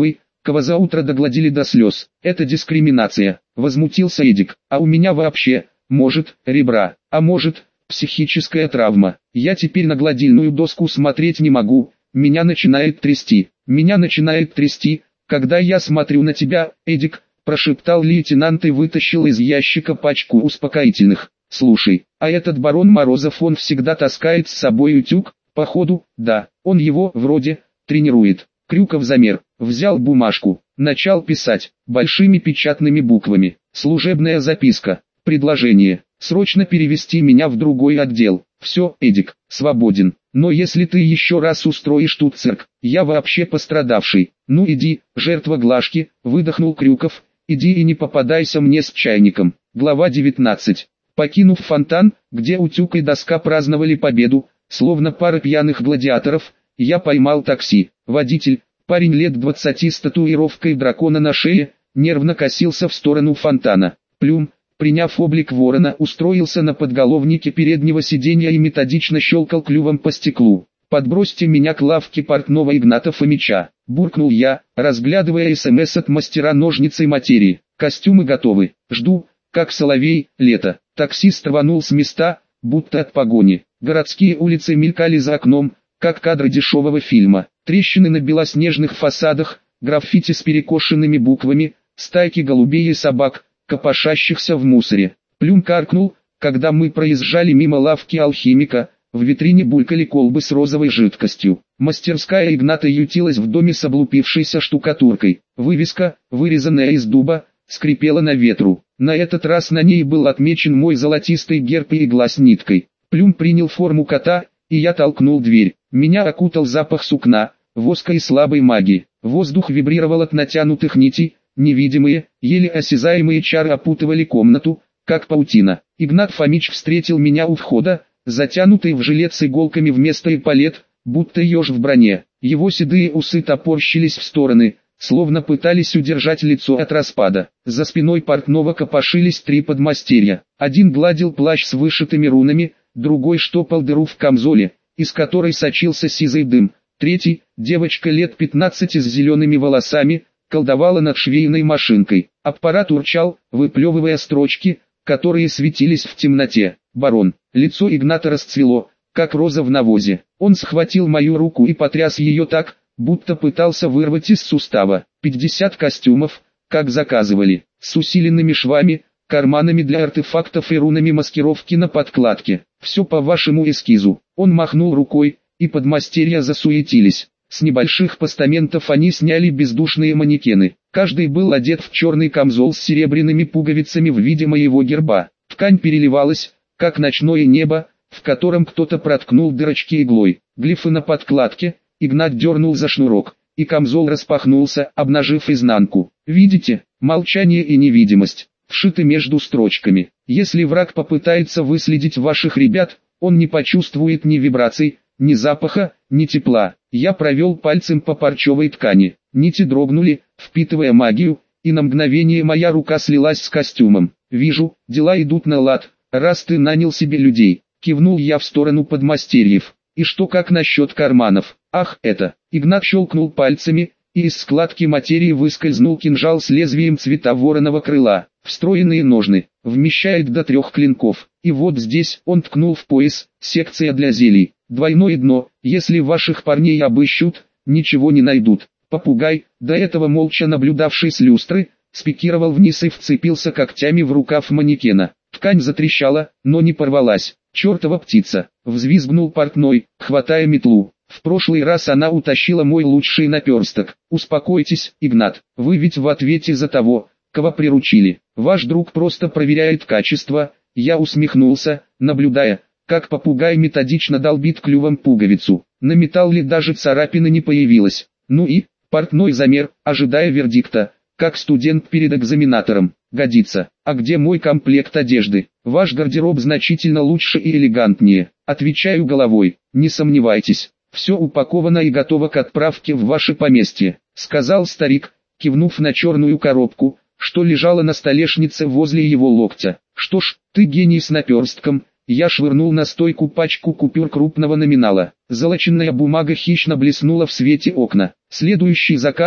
кого за утро догладили до слез. Это дискриминация, возмутился Эдик. А у меня вообще, может, ребра, а может, психическая травма. Я теперь на гладильную доску смотреть не могу, меня начинает трясти. Меня начинает трясти, когда я смотрю на тебя, Эдик, прошептал лейтенант и вытащил из ящика пачку успокоительных. Слушай, а этот барон Морозов, он всегда таскает с собой утюг? Походу, да, он его, вроде, тренирует. Крюков замер, взял бумажку, начал писать, большими печатными буквами. Служебная записка, предложение, срочно перевести меня в другой отдел. Все, Эдик, свободен. Но если ты еще раз устроишь тут цирк, я вообще пострадавший. Ну иди, жертва Глашки, выдохнул Крюков, иди и не попадайся мне с чайником. Глава 19. Покинув фонтан, где утюг и доска праздновали победу, словно пара пьяных гладиаторов, я поймал такси. Водитель, парень лет 20 с татуировкой дракона на шее, нервно косился в сторону фонтана. Плюм, приняв облик ворона, устроился на подголовнике переднего сиденья и методично щелкал клювом по стеклу. «Подбросьте меня к лавке портного Игната Фомича», – буркнул я, разглядывая СМС от мастера ножницы материи. «Костюмы готовы, жду, как соловей, лето». Таксист рванул с места, будто от погони. Городские улицы мелькали за окном, как кадры дешевого фильма. Трещины на белоснежных фасадах, граффити с перекошенными буквами, стайки голубей и собак, копошащихся в мусоре. Плюм каркнул, когда мы проезжали мимо лавки алхимика, в витрине булькали колбы с розовой жидкостью. Мастерская Игната ютилась в доме с облупившейся штукатуркой. Вывеска, вырезанная из дуба, скрипела на ветру. На этот раз на ней был отмечен мой золотистый герб и игла с ниткой. Плюм принял форму кота, и я толкнул дверь. Меня окутал запах сукна, воска и слабой магии. Воздух вибрировал от натянутых нитей, невидимые, еле осязаемые чары опутывали комнату, как паутина. Игнат Фомич встретил меня у входа, затянутый в жилет с иголками вместо эполет, будто еж в броне. Его седые усы топорщились в стороны, словно пытались удержать лицо от распада. За спиной портного копошились три подмастерья. Один гладил плащ с вышитыми рунами, другой штопал дыру в камзоле, из которой сочился сизый дым. Третий, девочка лет 15 с зелеными волосами, колдовала над швейной машинкой. Аппарат урчал, выплевывая строчки, которые светились в темноте. «Барон». Лицо Игната расцвело, как роза в навозе. Он схватил мою руку и потряс ее так, будто пытался вырвать из сустава. 50 костюмов, как заказывали, с усиленными швами, карманами для артефактов и рунами маскировки на подкладке. Все по вашему эскизу. Он махнул рукой, и подмастерья засуетились. С небольших постаментов они сняли бездушные манекены. Каждый был одет в черный камзол с серебряными пуговицами в виде моего герба. Ткань переливалась, как ночное небо, в котором кто-то проткнул дырочки иглой. Глифы на подкладке. Игнат дернул за шнурок, и камзол распахнулся, обнажив изнанку. Видите, молчание и невидимость, вшиты между строчками. Если враг попытается выследить ваших ребят, он не почувствует ни вибраций, ни запаха, ни тепла. Я провел пальцем по парчевой ткани. Нити дрогнули, впитывая магию, и на мгновение моя рука слилась с костюмом. «Вижу, дела идут на лад, раз ты нанял себе людей», — кивнул я в сторону подмастерьев. «И что как насчет карманов?» «Ах, это!» Игнат щелкнул пальцами, и из складки материи выскользнул кинжал с лезвием цвета вороного крыла. Встроенные ножны, вмещает до 3 клинков. И вот здесь он ткнул в пояс, секция для зелий. Двойное дно, если ваших парней обыщут, ничего не найдут. Попугай, до этого молча наблюдавший с люстры, спикировал вниз и вцепился когтями в рукав манекена. Ткань затрещала, но не порвалась. «Чертова птица!» — взвизгнул портной, хватая метлу. «В прошлый раз она утащила мой лучший наперсток». «Успокойтесь, Игнат, вы ведь в ответе за того, кого приручили. Ваш друг просто проверяет качество». Я усмехнулся, наблюдая, как попугай методично долбит клювом пуговицу. На металле даже царапины не появилось. Ну и, портной замер, ожидая вердикта, как студент перед экзаменатором. «Годится. А где мой комплект одежды? Ваш гардероб значительно лучше и элегантнее». Отвечаю головой. «Не сомневайтесь, все упаковано и готово к отправке в ваше поместье», — сказал старик, кивнув на черную коробку, что лежала на столешнице возле его локтя. «Что ж, ты гений с наперстком». Я швырнул на стойку пачку купюр крупного номинала. Золоченная бумага хищно блеснула в свете окна. «Следующий заказ,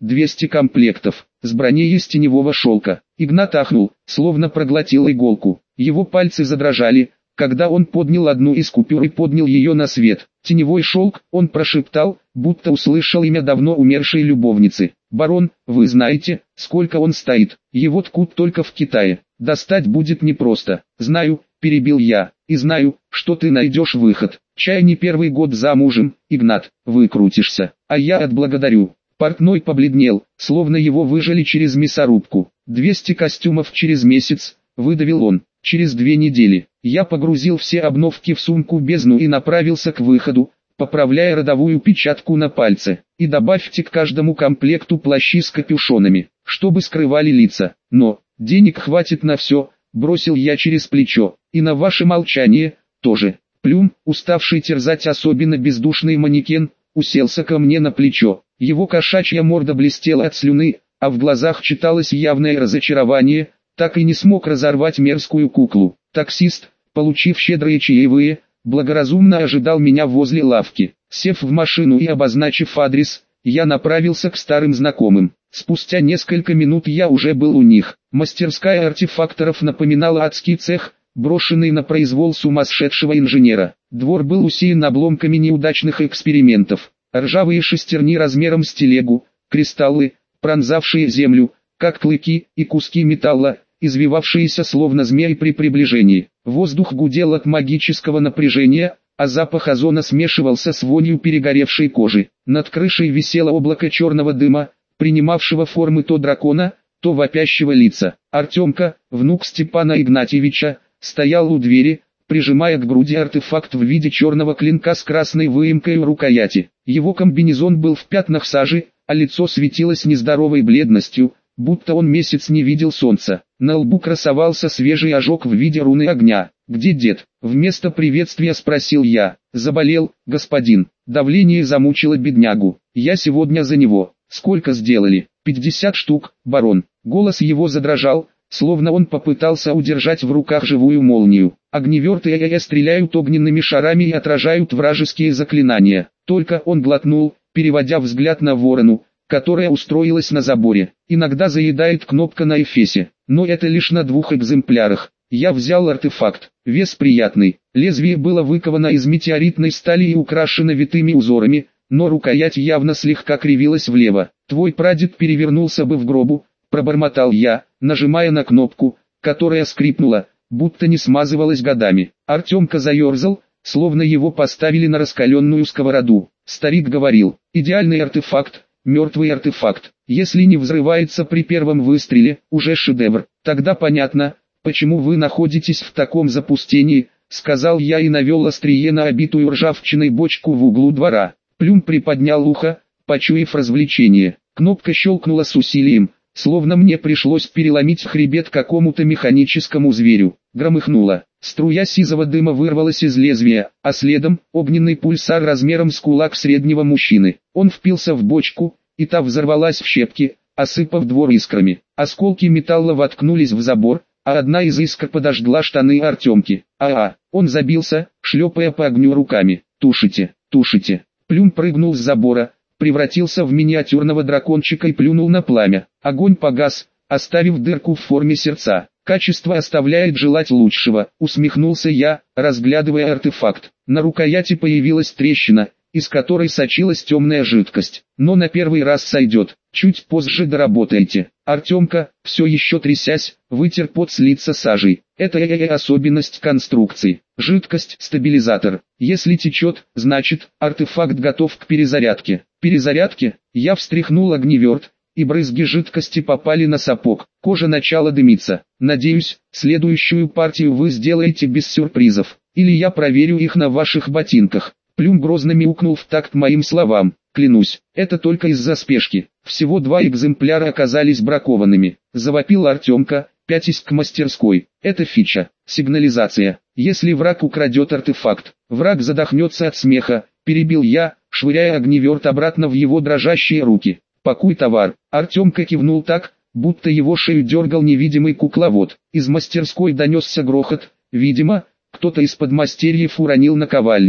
200 комплектов, с броней из теневого шелка. Игнат ахнул, словно проглотил иголку. Его пальцы задрожали, когда он поднял одну из купюр и поднял ее на свет. «Теневой шелк», он прошептал, будто услышал имя давно умершей любовницы. «Барон, вы знаете, сколько он стоит? Его ткут только в Китае. Достать будет непросто». «Знаю», перебил я, «и знаю, что ты найдешь выход. Чай не первый год замужем, Игнат, выкрутишься, а я отблагодарю». Портной побледнел, словно его выжали через мясорубку. 200 костюмов через месяц, выдавил он. Через 2 недели. Я погрузил все обновки в сумку-бездну и направился к выходу, поправляя родовую печатку на пальце. «И добавьте к каждому комплекту плащи с капюшонами, чтобы скрывали лица. Но, денег хватит на все», бросил я через плечо, «и на ваше молчание, тоже». Плюм, уставший терзать особенно бездушный манекен, уселся ко мне на плечо. Его кошачья морда блестела от слюны, а в глазах читалось явное разочарование. Так и не смог разорвать мерзкую куклу. Таксист, получив щедрые чаевые, благоразумно ожидал меня возле лавки. Сев в машину и обозначив адрес, я направился к старым знакомым. Спустя несколько минут я уже был у них. Мастерская артефакторов напоминала адский цех, брошенный на произвол сумасшедшего инженера. Двор был усеян обломками неудачных экспериментов. Ржавые шестерни размером с телегу, кристаллы, пронзавшие землю, как клыки, и куски металла, извивавшиеся словно змеи при приближении. Воздух гудел от магического напряжения, а запах озона смешивался с вонью перегоревшей кожи. Над крышей висело облако черного дыма, принимавшего формы то дракона, то вопящего лица. Артемка, внук Степана Игнатьевича, стоял у двери, прижимая к груди артефакт в виде черного клинка с красной выемкой у рукояти. Его комбинезон был в пятнах сажи, а лицо светилось нездоровой бледностью, будто он месяц не видел солнца. На лбу красовался свежий ожог в виде руны огня. «Где дед?» Вместо приветствия спросил я. «Заболел, господин. Давление замучило беднягу. Я сегодня за него». «Сколько сделали?» 50 штук, барон». Голос его задрожал, словно он попытался удержать в руках живую молнию. Огневерты стреляют огненными шарами и отражают вражеские заклинания. Только он глотнул, переводя взгляд на ворону, которая устроилась на заборе. Иногда заедает кнопка на эфесе, но это лишь на 2 экземплярах. Я взял артефакт, вес приятный, лезвие было выковано из метеоритной стали и украшено витыми узорами, но рукоять явно слегка кривилась влево. «Твой прадед перевернулся бы в гробу», пробормотал я, нажимая на кнопку, которая скрипнула, будто не смазывалась годами. Артемка заерзал, словно его поставили на раскаленную сковороду. Старик говорил: «Идеальный артефакт, мертвый артефакт. Если не взрывается при первом выстреле, уже шедевр. Тогда понятно, почему вы находитесь в таком запустении», сказал я и навел острие на обитую ржавчиной бочку в углу двора. Плюм приподнял ухо, почуяв развлечение. Кнопка щелкнула с усилием, словно мне пришлось переломить хребет какому-то механическому зверю. Громыхнуло. Струя сизого дыма вырвалась из лезвия, а следом огненный пульсар размером с кулак среднего мужчины. Он впился в бочку, и та взорвалась в щепки, осыпав двор искрами. Осколки металла воткнулись в забор, а одна из искр подожгла штаны Артемки. Он забился, шлепая по огню руками. «Тушите, тушите». Плюм прыгнул с забора, превратился в миниатюрного дракончика и плюнул на пламя. Огонь погас, оставив дырку в форме сердца. «Качество оставляет желать лучшего», усмехнулся я, разглядывая артефакт. На рукояти появилась трещина, из которой сочилась темная жидкость. «Но на первый раз сойдет, чуть позже доработайте». Артемка, все еще трясясь, вытер пот с лица сажей. «Это особенность конструкции. Жидкость – стабилизатор. Если течет, значит, артефакт готов к перезарядке». «Перезарядке?» Я встряхнул огневерт, и брызги жидкости попали на сапог. Кожа начала дымиться. «Надеюсь, следующую партию вы сделаете без сюрпризов, или я проверю их на ваших ботинках». Плюм грозно мяукнул в такт моим словам. «Клянусь, это только из-за спешки. Всего 2 экземпляра оказались бракованными», завопил Артемка, пятясь к мастерской. «Это фича, сигнализация. Если враг украдет артефакт, враг задохнется от смеха», перебил я, швыряя огневерт обратно в его дрожащие руки. «Пакуй товар». Артемка кивнул так, будто его шею дергал невидимый кукловод. Из мастерской донесся грохот. Видимо, кто-то из подмастерьев уронил наковальню.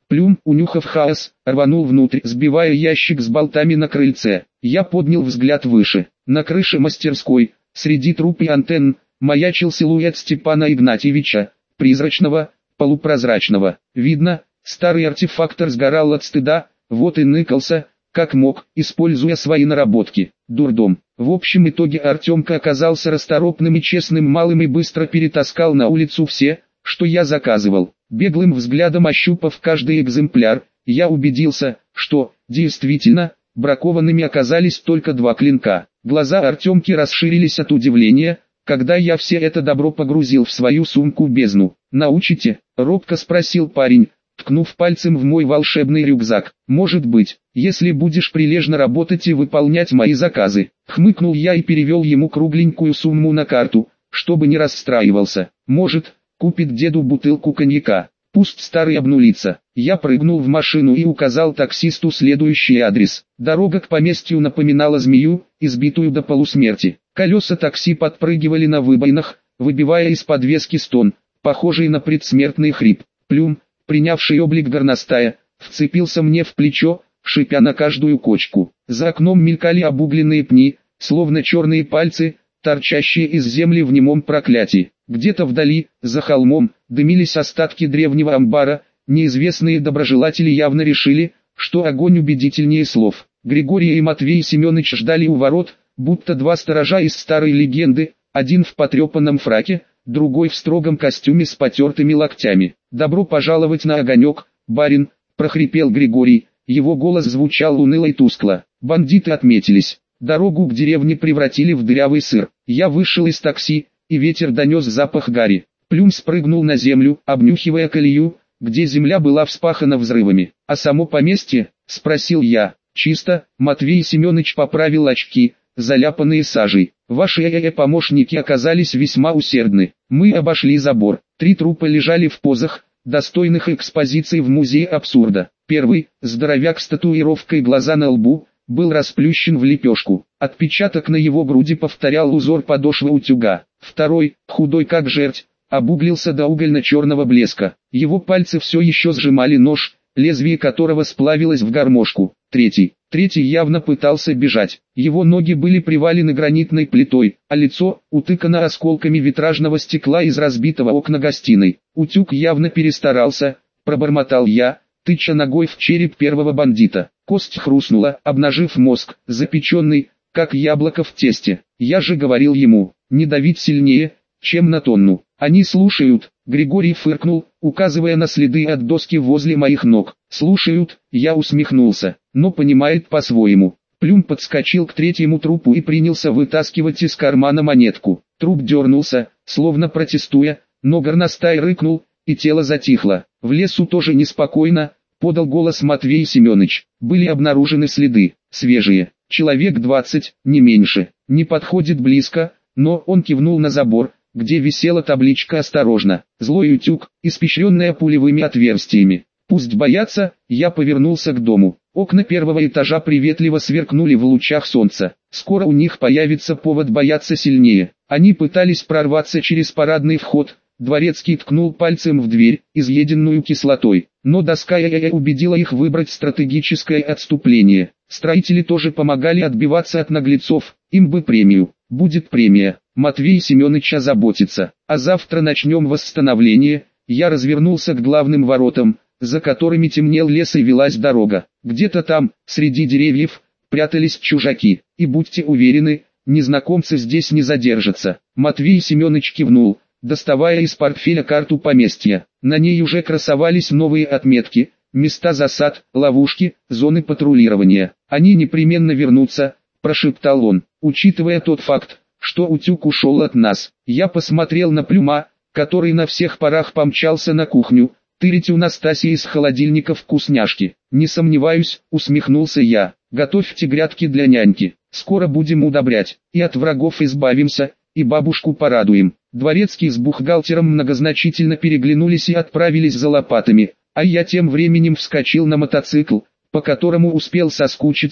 Плюм, унюхав хаос, рванул внутрь, сбивая ящик с болтами на крыльце. Я поднял взгляд выше. На крыше мастерской, среди труб и антенн, маячил силуэт Степана Игнатьевича, призрачного, полупрозрачного. Видно, старый артефактор сгорал от стыда, вот и ныкался, как мог, используя свои наработки. Дурдом. В общем итоге Артемка оказался расторопным и честным малым и быстро перетаскал на улицу все, что я заказывал. Беглым взглядом ощупав каждый экземпляр, я убедился, что, действительно, бракованными оказались только 2 клинка. Глаза Артемки расширились от удивления, когда я все это добро погрузил в свою сумку-бездну. «Научите?» — робко спросил парень, ткнув пальцем в мой волшебный рюкзак. «Может быть, если будешь прилежно работать и выполнять мои заказы». Хмыкнул я и перевел ему кругленькую сумму на карту, чтобы не расстраивался. «Может, купит деду бутылку коньяка. Пусть старый обнулится». Я прыгнул в машину и указал таксисту следующий адрес. Дорога к поместью напоминала змею, избитую до полусмерти. Колеса такси подпрыгивали на выбоинах, выбивая из подвески стон, похожий на предсмертный хрип. Плюм, принявший облик горностая, вцепился мне в плечо, шипя на каждую кочку. За окном мелькали обугленные пни, словно черные пальцы, торчащие из земли в немом проклятии. Где-то вдали, за холмом, дымились остатки древнего амбара. Неизвестные доброжелатели явно решили, что огонь убедительнее слов. Григорий и Матвей Семенович ждали у ворот, будто 2 сторожа из старой легенды, один в потрепанном фраке, другой в строгом костюме с потертыми локтями. «Добро пожаловать на огонек, барин», — прохрипел Григорий, его голос звучал уныло и тускло. Бандиты отметились. Дорогу к деревне превратили в дырявый сыр. Я вышел из такси, и ветер донес запах гари. Плюм спрыгнул на землю, обнюхивая колею, где земля была вспахана взрывами. «А само поместье?» — спросил я. «Чисто», — Матвей Семенович поправил очки, заляпанные сажей. «Ваши помощники оказались весьма усердны. Мы обошли забор. 3 трупа лежали в позах, достойных экспозиций в музее абсурда. Первый, здоровяк с татуировкой глаза на лбу, был расплющен в лепешку. Отпечаток на его груди повторял узор подошвы утюга. Второй, худой как жерть, обуглился до угольно-черного блеска. Его пальцы все еще сжимали нож, лезвие которого сплавилось в гармошку. Третий явно пытался бежать. Его ноги были привалены гранитной плитой, а лицо утыкано осколками витражного стекла из разбитого окна гостиной. Утюг явно перестарался, пробормотал я, тыча ногой в череп первого бандита. Кость хрустнула, обнажив мозг, запеченный, как яблоко в тесте. Я же говорил ему, не давить сильнее, чем на тонну. «Они слушают», — Григорий фыркнул, указывая на следы от доски возле моих ног. «Слушают», — я усмехнулся, но понимает по-своему. Плюм подскочил к 3-му трупу и принялся вытаскивать из кармана монетку. Труп дернулся, словно протестуя, но горностай рыкнул, и тело затихло. «В лесу тоже неспокойно», — подал голос Матвей Семенович. «Были обнаружены следы, свежие, человек 20, не меньше. Не подходит близко», но он кивнул на забор, где висела табличка «Осторожно». Злой утюг, испещренная пулевыми отверстиями. «Пусть боятся», я повернулся к дому. Окна 1-го этажа приветливо сверкнули в лучах солнца. Скоро у них появится повод бояться сильнее. Они пытались прорваться через парадный вход. Дворецкий ткнул пальцем в дверь, изъеденную кислотой. Но доска убедила их выбрать стратегическое отступление. Строители тоже помогали отбиваться от наглецов. Им бы премию. Будет премия. Матвей Семенович озаботится. А завтра начнем восстановление. Я развернулся к главным воротам, за которыми темнел лес и велась дорога. Где-то там, среди деревьев, прятались чужаки. И будьте уверены, незнакомцы здесь не задержатся. Матвей Семенович кивнул, доставая из портфеля карту поместья. На ней уже красовались новые отметки, места засад, ловушки, зоны патрулирования. «Они непременно вернутся», — прошептал он, учитывая тот факт, что утюг ушел от нас. Я посмотрел на Плюма, который на всех парах помчался на кухню, тырить у Настасьи из холодильника вкусняшки. «Не сомневаюсь», — усмехнулся я, — «готовьте грядки для няньки, скоро будем удобрять, и от врагов избавимся, и бабушку порадуем». Дворецкий с бухгалтером многозначительно переглянулись и отправились за лопатами, а я тем временем вскочил на мотоцикл, по которому успел соскучиться,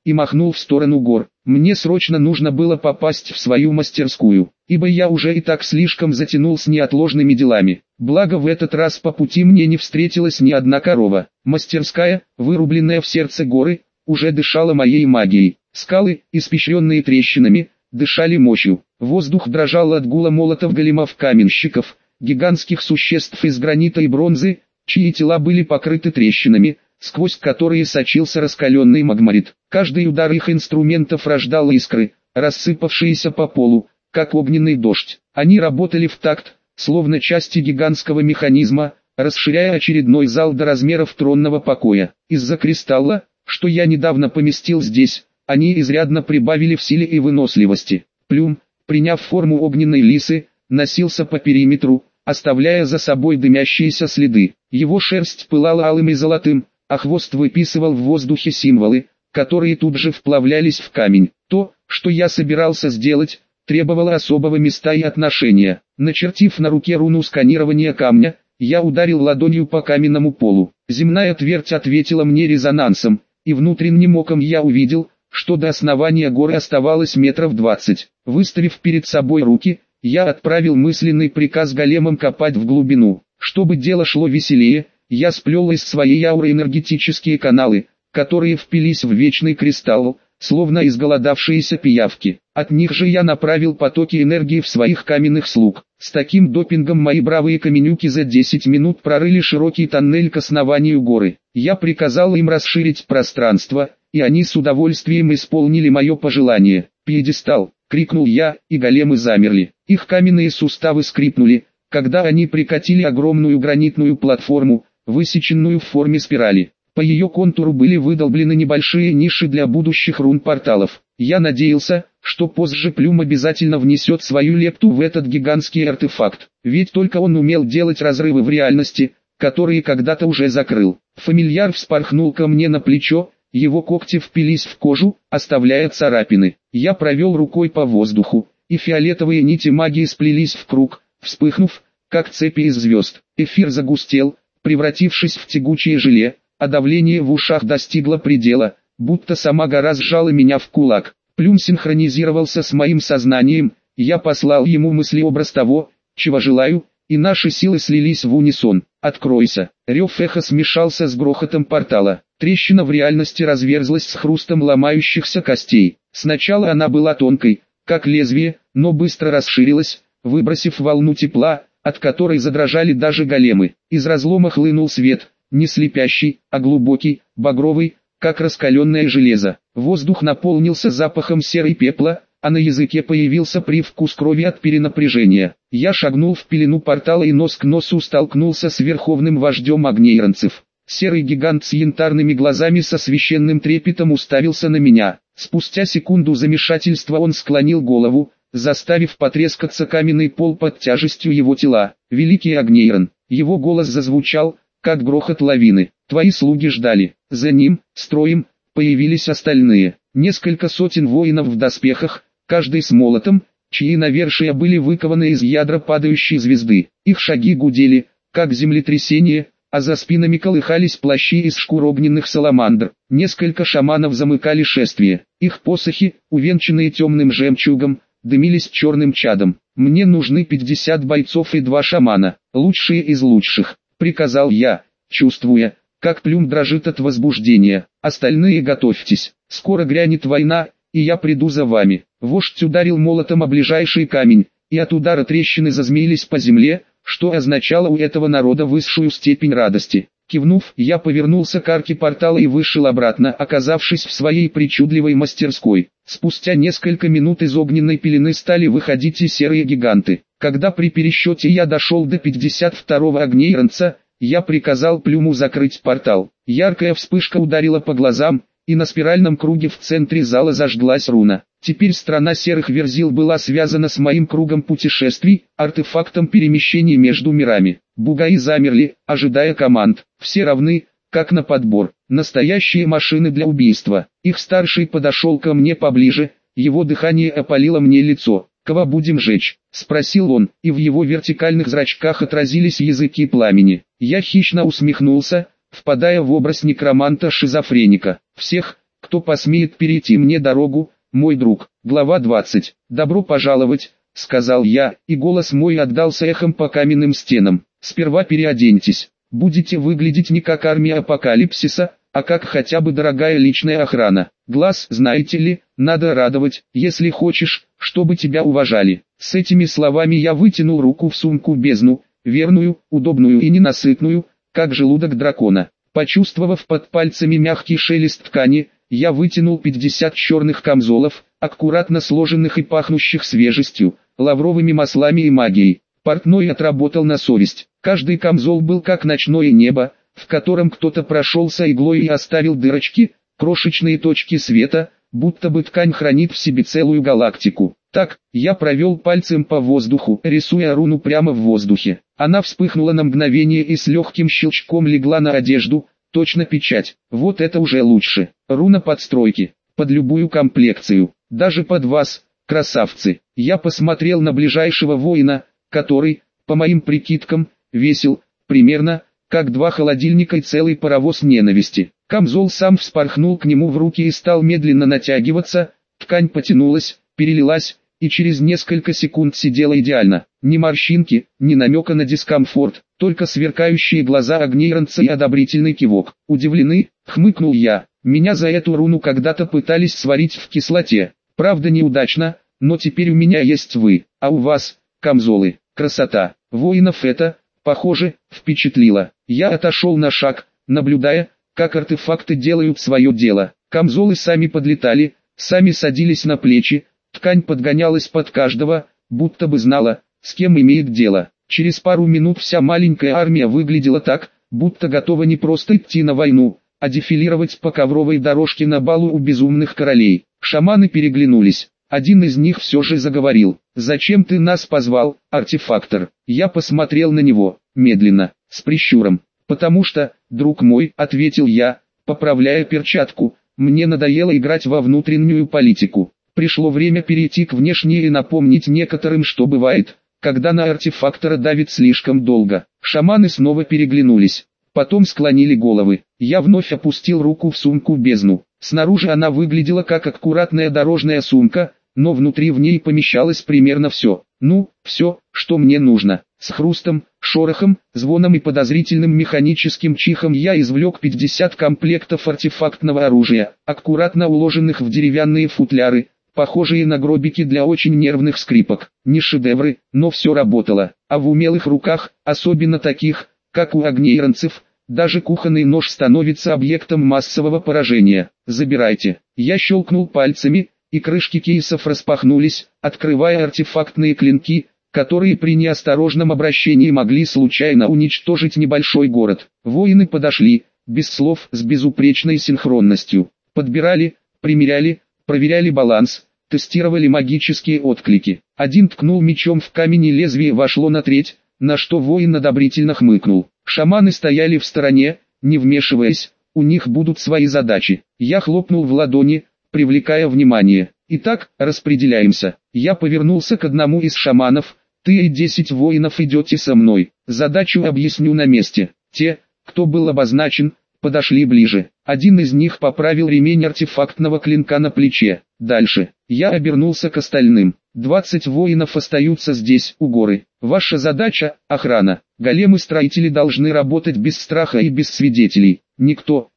и махнул в сторону гор. Мне срочно нужно было попасть в свою мастерскую, ибо я уже и так слишком затянул с неотложными делами. Благо в этот раз по пути мне не встретилась ни одна корова. Мастерская, вырубленная в сердце горы, уже дышала моей магией. Скалы, испещренные трещинами, дышали мощью. Воздух дрожал от гула молотов големов-каменщиков, гигантских существ из гранита и бронзы, чьи тела были покрыты трещинами, сквозь которые сочился раскаленный магмарит. Каждый удар их инструментов рождал искры, рассыпавшиеся по полу, как огненный дождь. Они работали в такт, словно части гигантского механизма, расширяя очередной зал до размеров тронного покоя. Из-за кристалла, что я недавно поместил здесь, они изрядно прибавили в силе и выносливости. Плюм, приняв форму огненной лисы, носился по периметру, оставляя за собой дымящиеся следы. Его шерсть пылала алым и золотым, а хвост выписывал в воздухе символы, которые тут же вплавлялись в камень. То, что я собирался сделать, требовало особого места и отношения. Начертив на руке руну сканирования камня, я ударил ладонью по каменному полу. Земная твердь ответила мне резонансом, и внутренним оком я увидел, что до основания горы оставалось метров 20. Выставив перед собой руки, я отправил мысленный приказ големам копать в глубину. Чтобы дело шло веселее, я сплел из своей ауры энергетические каналы, которые впились в вечный кристалл, словно изголодавшиеся пиявки. От них же я направил потоки энергии в своих каменных слуг. С таким допингом мои бравые каменюки за 10 минут прорыли широкий тоннель к основанию горы. Я приказал им расширить пространство, и они с удовольствием исполнили мое пожелание. «Пьедестал!» — крикнул я, и големы замерли. Их каменные суставы скрипнули, когда они прикатили огромную гранитную платформу, высеченную в форме спирали. По ее контуру были выдолблены небольшие ниши для будущих рун-порталов. Я надеялся, что позже Плюм обязательно внесет свою лепту в этот гигантский артефакт, ведь только он умел делать разрывы в реальности, которые когда-то уже закрыл. Фамильяр вспорхнул ко мне на плечо, его когти впились в кожу, оставляя царапины. Я провел рукой по воздуху, и фиолетовые нити магии сплелись в круг, вспыхнув, как цепи из звезд. Эфир загустел, превратившись в тягучее желе, а давление в ушах достигло предела, будто сама гора сжала меня в кулак. Плюм синхронизировался с моим сознанием, я послал ему мыслеобраз того, чего желаю, и наши силы слились в унисон. «Откройся!» Рев эха смешался с грохотом портала. Трещина в реальности разверзлась с хрустом ломающихся костей. Сначала она была тонкой, как лезвие, но быстро расширилась, выбросив волну тепла, от которой задрожали даже големы. Из разлома хлынул свет, не слепящий, а глубокий, багровый, как раскаленное железо. Воздух наполнился запахом серы и пепла, а на языке появился привкус крови от перенапряжения. Я шагнул в пелену портала и нос к носу столкнулся с верховным вождем огнеиронцев. Серый гигант с янтарными глазами со священным трепетом уставился на меня. Спустя секунду замешательства он склонил голову, заставив потрескаться каменный пол под тяжестью его тела. «Великий Огнеирон!» Его голос зазвучал, как грохот лавины. «Твои слуги ждали». За ним, строем, появились остальные. Несколько сотен воинов в доспехах, каждый с молотом, чьи навершия были выкованы из ядра падающей звезды. Их шаги гудели, как землетрясение, а за спинами колыхались плащи из шкур огненных саламандр. Несколько шаманов замыкали шествие. Их посохи, увенчанные темным жемчугом, дымились черным чадом. «Мне нужны 50 бойцов и 2 шамана, лучшие из лучших», — приказал я, чувствуя, как Плюм дрожит от возбуждения. «Остальные готовьтесь, скоро грянет война, и я приду за вами». Вождь ударил молотом о ближайший камень, и от удара трещины зазмеились по земле, что означало у этого народа высшую степень радости. Кивнув, я повернулся к арке портала и вышел обратно, оказавшись в своей причудливой мастерской. Спустя несколько минут из огненной пелены стали выходить и серые гиганты. Когда при пересчете я дошел до 52-го огнеиронца, я приказал Плюму закрыть портал. Яркая вспышка ударила по глазам, и на спиральном круге в центре зала зажглась руна. Теперь страна серых верзил была связана с моим кругом путешествий, артефактом перемещений между мирами. Бугаи замерли, ожидая команд. Все равны, как на подбор. Настоящие машины для убийства. Их старший подошел ко мне поближе, его дыхание опалило мне лицо. «Кого будем жечь?» — спросил он, и в его вертикальных зрачках отразились языки пламени. Я хищно усмехнулся, впадая в образ некроманта-шизофреника. «Всех, кто кто посмеет перейти мне дорогу, мой друг. Глава 20. «Добро пожаловать», — сказал я, и голос мой отдался эхом по каменным стенам. «Сперва переоденьтесь. Будете выглядеть не как армия апокалипсиса, а как хотя бы дорогая личная охрана. Глаз, знаете ли, надо радовать, если хочешь, чтобы тебя уважали». С этими словами я вытянул руку в сумку-бездну, верную, удобную и ненасытную, как желудок дракона. Почувствовав под пальцами мягкий шелест ткани, я вытянул 50 черных камзолов, аккуратно сложенных и пахнущих свежестью, лавровыми маслами и магией. Портной отработал на совесть. Каждый камзол был как ночное небо, в котором кто-то прошелся иглой и оставил дырочки, крошечные точки света, будто бы ткань хранит в себе целую галактику. Так, я провел пальцем по воздуху, рисуя руну прямо в воздухе. Она вспыхнула на мгновение и с легким щелчком легла на одежду, точно печать. Вот это уже лучше. Руна подстройки, под любую комплекцию, даже под вас, красавцы. Я посмотрел на ближайшего воина, который, по моим прикидкам, весил, примерно, как 2 холодильника и целый паровоз ненависти. Камзол сам вспорхнул к нему в руки и стал медленно натягиваться, ткань потянулась, перелилась, и через несколько секунд сидела идеально. Ни морщинки, ни намека на дискомфорт, только сверкающие глаза огнейронца и одобрительный кивок. «Удивлены?» — хмыкнул я. «Меня за эту руну когда-то пытались сварить в кислоте. Правда неудачно, но теперь у меня есть вы, а у вас — камзолы. Красота!» Воинов это, похоже, впечатлило. Я отошел на шаг, наблюдая, как артефакты делают свое дело. Камзолы сами подлетали, сами садились на плечи, ткань подгонялась под каждого, будто бы знала, с кем имеет дело. Через пару минут вся маленькая армия выглядела так, будто готова не просто идти на войну, а дефилировать по ковровой дорожке на балу у безумных королей. Шаманы переглянулись. Один из них все же заговорил. «Зачем ты нас позвал, артефактор?» Я посмотрел на него, медленно, с прищуром. «Потому что, друг мой», — ответил я, поправляя перчатку, «мне надоело играть во внутреннюю политику. Пришло время перейти к внешней и напомнить некоторым, что бывает, когда на артефактора давит слишком долго». Шаманы снова переглянулись, потом склонили головы. Я вновь опустил руку в сумку-бездну. Снаружи она выглядела как аккуратная дорожная сумка, но внутри в ней помещалось примерно все. Ну, все, что мне нужно. С хрустом, шорохом, звоном и подозрительным механическим чихом я извлек 50 комплектов артефактного оружия, аккуратно уложенных в деревянные футляры, похожие на гробики для очень нервных скрипок. Не шедевры, но все работало. А в умелых руках, особенно таких, как у огнейронцев, даже кухонный нож становится объектом массового поражения. «Забирайте». Я щелкнул пальцами, и крышки кейсов распахнулись, открывая артефактные клинки, которые при неосторожном обращении могли случайно уничтожить небольшой город. Воины подошли, без слов, с безупречной синхронностью. Подбирали, примеряли, проверяли баланс, тестировали магические отклики. Один ткнул мечом в камень и лезвие вошло на треть, на что воин одобрительно хмыкнул. Шаманы стояли в стороне, не вмешиваясь, у них будут свои задачи. Я хлопнул в ладони, привлекая внимание. «Итак, распределяемся». Я повернулся к одному из шаманов. «Ты и 10 воинов идете со мной. Задачу объясню на месте». Те, кто был обозначен, подошли ближе. Один из них поправил ремень артефактного клинка на плече. Дальше. Я обернулся к остальным. 20 воинов остаются здесь, у горы. Ваша задача – охрана. Големы-строители должны работать без страха и без свидетелей. Никто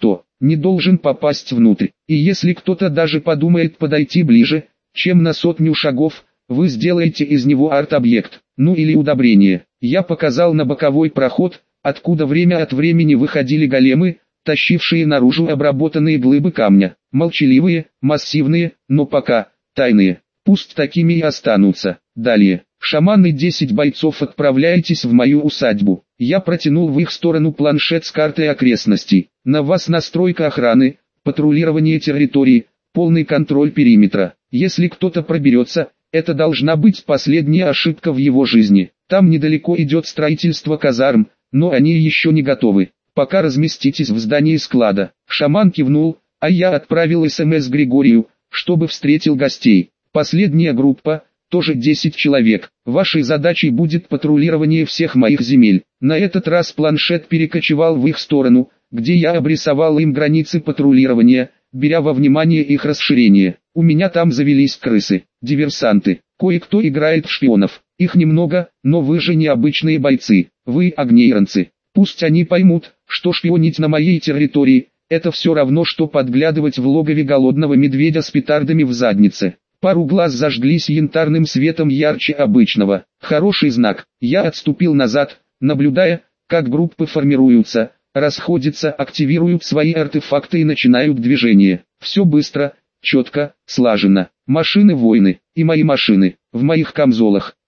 не должен попасть внутрь. И если кто-то даже подумает подойти ближе, чем на 100 шагов, вы сделаете из него арт-объект, ну или удобрение. Я показал на боковой проход, откуда время от времени выходили големы, тащившие наружу обработанные глыбы камня. Молчаливые, массивные, но пока тайные. Пусть такими и останутся. Далее. Шаманы 10 бойцов, отправляйтесь в мою усадьбу. Я протянул в их сторону планшет с картой окрестностей. На вас настройка охраны, патрулирование территории, полный контроль периметра. Если кто-то проберется, это должна быть последняя ошибка в его жизни. Там недалеко идет строительство казарм, но они еще не готовы. Пока разместитесь в здании склада. Шаман кивнул, а я отправил СМС Григорию, чтобы встретил гостей. Последняя группа, тоже 10 человек. Вашей задачей будет патрулирование всех моих земель. На этот раз планшет перекочевал в их сторону, где я обрисовал им границы патрулирования, беря во внимание их расширение. У меня там завелись крысы, диверсанты. Кое-кто играет в шпионов. Их немного, но вы же не обычные бойцы. Вы огнейронцы. Пусть они поймут, что шпионить на моей территории – это все равно, что подглядывать в логове голодного медведя с петардами в заднице. Пару глаз зажглись янтарным светом ярче обычного. Хороший знак. Я отступил назад, наблюдая, как группы формируются, расходятся, активируют свои артефакты и начинают движение. Все быстро, четко, слаженно. Машины-воины, и мои машины, в моих камзолах.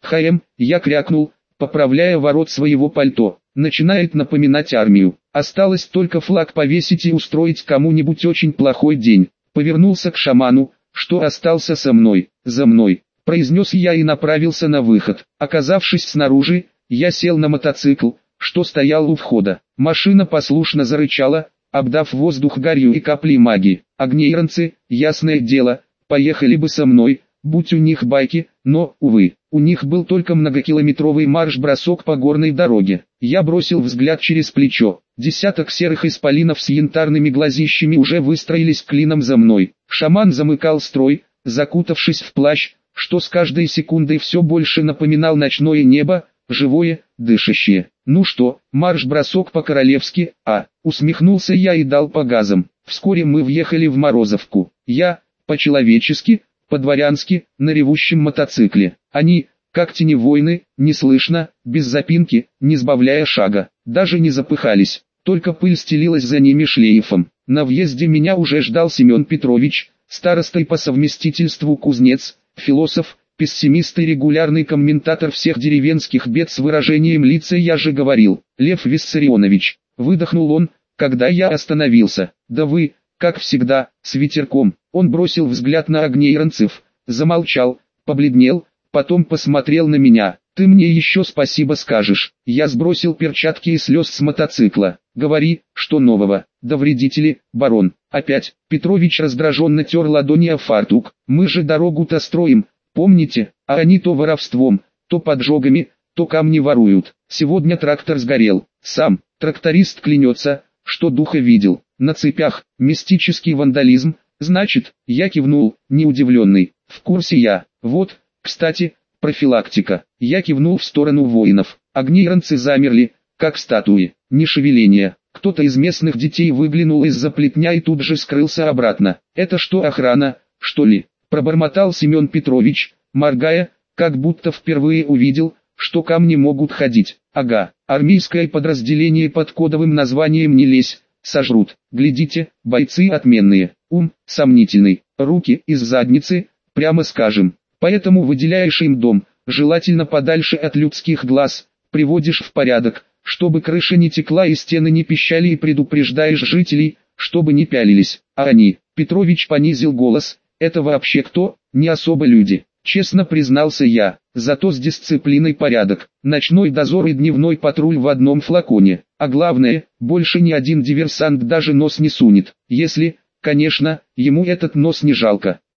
Я крякнул, поправляя ворот своего пальто. Начинает напоминать армию. Осталось только флаг повесить и устроить кому-нибудь очень плохой день. Повернулся к шаману, что остался со мной, за мной, произнес я и направился на выход. Оказавшись снаружи, я сел на мотоцикл, что стоял у входа. Машина послушно зарычала, обдав воздух гарью и каплей магии. Огнейронцы, ясное дело, поехали бы со мной, будь у них байки, но, увы, у них был только многокилометровый марш-бросок по горной дороге. Я бросил взгляд через плечо. Десяток серых исполинов с янтарными глазищами уже выстроились клином за мной. Шаман замыкал строй, закутавшись в плащ, что с каждой секундой все больше напоминал ночное небо, живое, дышащее. Ну что, марш-бросок по-королевски, усмехнулся я и дал по газам. Вскоре мы въехали в Морозовку. Я, по-человечески, по-дворянски, на ревущем мотоцикле. Они, как тени воины, неслышно, без запинки, не сбавляя шага, даже не запыхались, только пыль стелилась за ними шлейфом. На въезде меня уже ждал Семен Петрович, старостой по совместительству кузнец, философ, пессимист и регулярный комментатор всех деревенских бед с выражением лица «я же говорил». Лев Виссарионович, выдохнул он, когда я остановился. Да вы, как всегда, с ветерком. Он бросил взгляд на огнейронцев, замолчал, побледнел, потом посмотрел на меня. Ты мне еще спасибо скажешь. Я сбросил перчатки и слез с мотоцикла. Говори, что нового? Да вредители, барон. Опять. Петрович раздраженно тер ладони о фартук. Мы же дорогу-то строим, помните? А они то воровством, то поджогами, то камни воруют. Сегодня трактор сгорел. Сам тракторист клянется, что духа видел. На цепях, мистический вандализм. Значит, я кивнул, не удивленный. В курсе я. Вот, кстати, профилактика. Я кивнул в сторону воинов. Огнейронцы замерли, как статуи. Ни шевеления. Кто-то из местных детей выглянул из-за плетня и тут же скрылся обратно. Это что, охрана, что ли? Пробормотал Семен Петрович, моргая, как будто впервые увидел, что камни могут ходить. Ага, армейское подразделение под кодовым названием «Не лезь», сожрут. Глядите, бойцы отменные, ум сомнительный, руки из задницы, прямо скажем. Поэтому выделяешь им дом, желательно подальше от людских глаз, приводишь в порядок, чтобы крыша не текла и стены не пищали, и предупреждаешь жителей, чтобы не пялились. А они, Петрович понизил голос, это вообще кто? Не особо люди. Честно признался я, зато с дисциплиной порядок, ночной дозор и дневной патруль в одном флаконе. А главное, больше ни один диверсант даже нос не сунет, если, конечно, ему этот нос не жалко.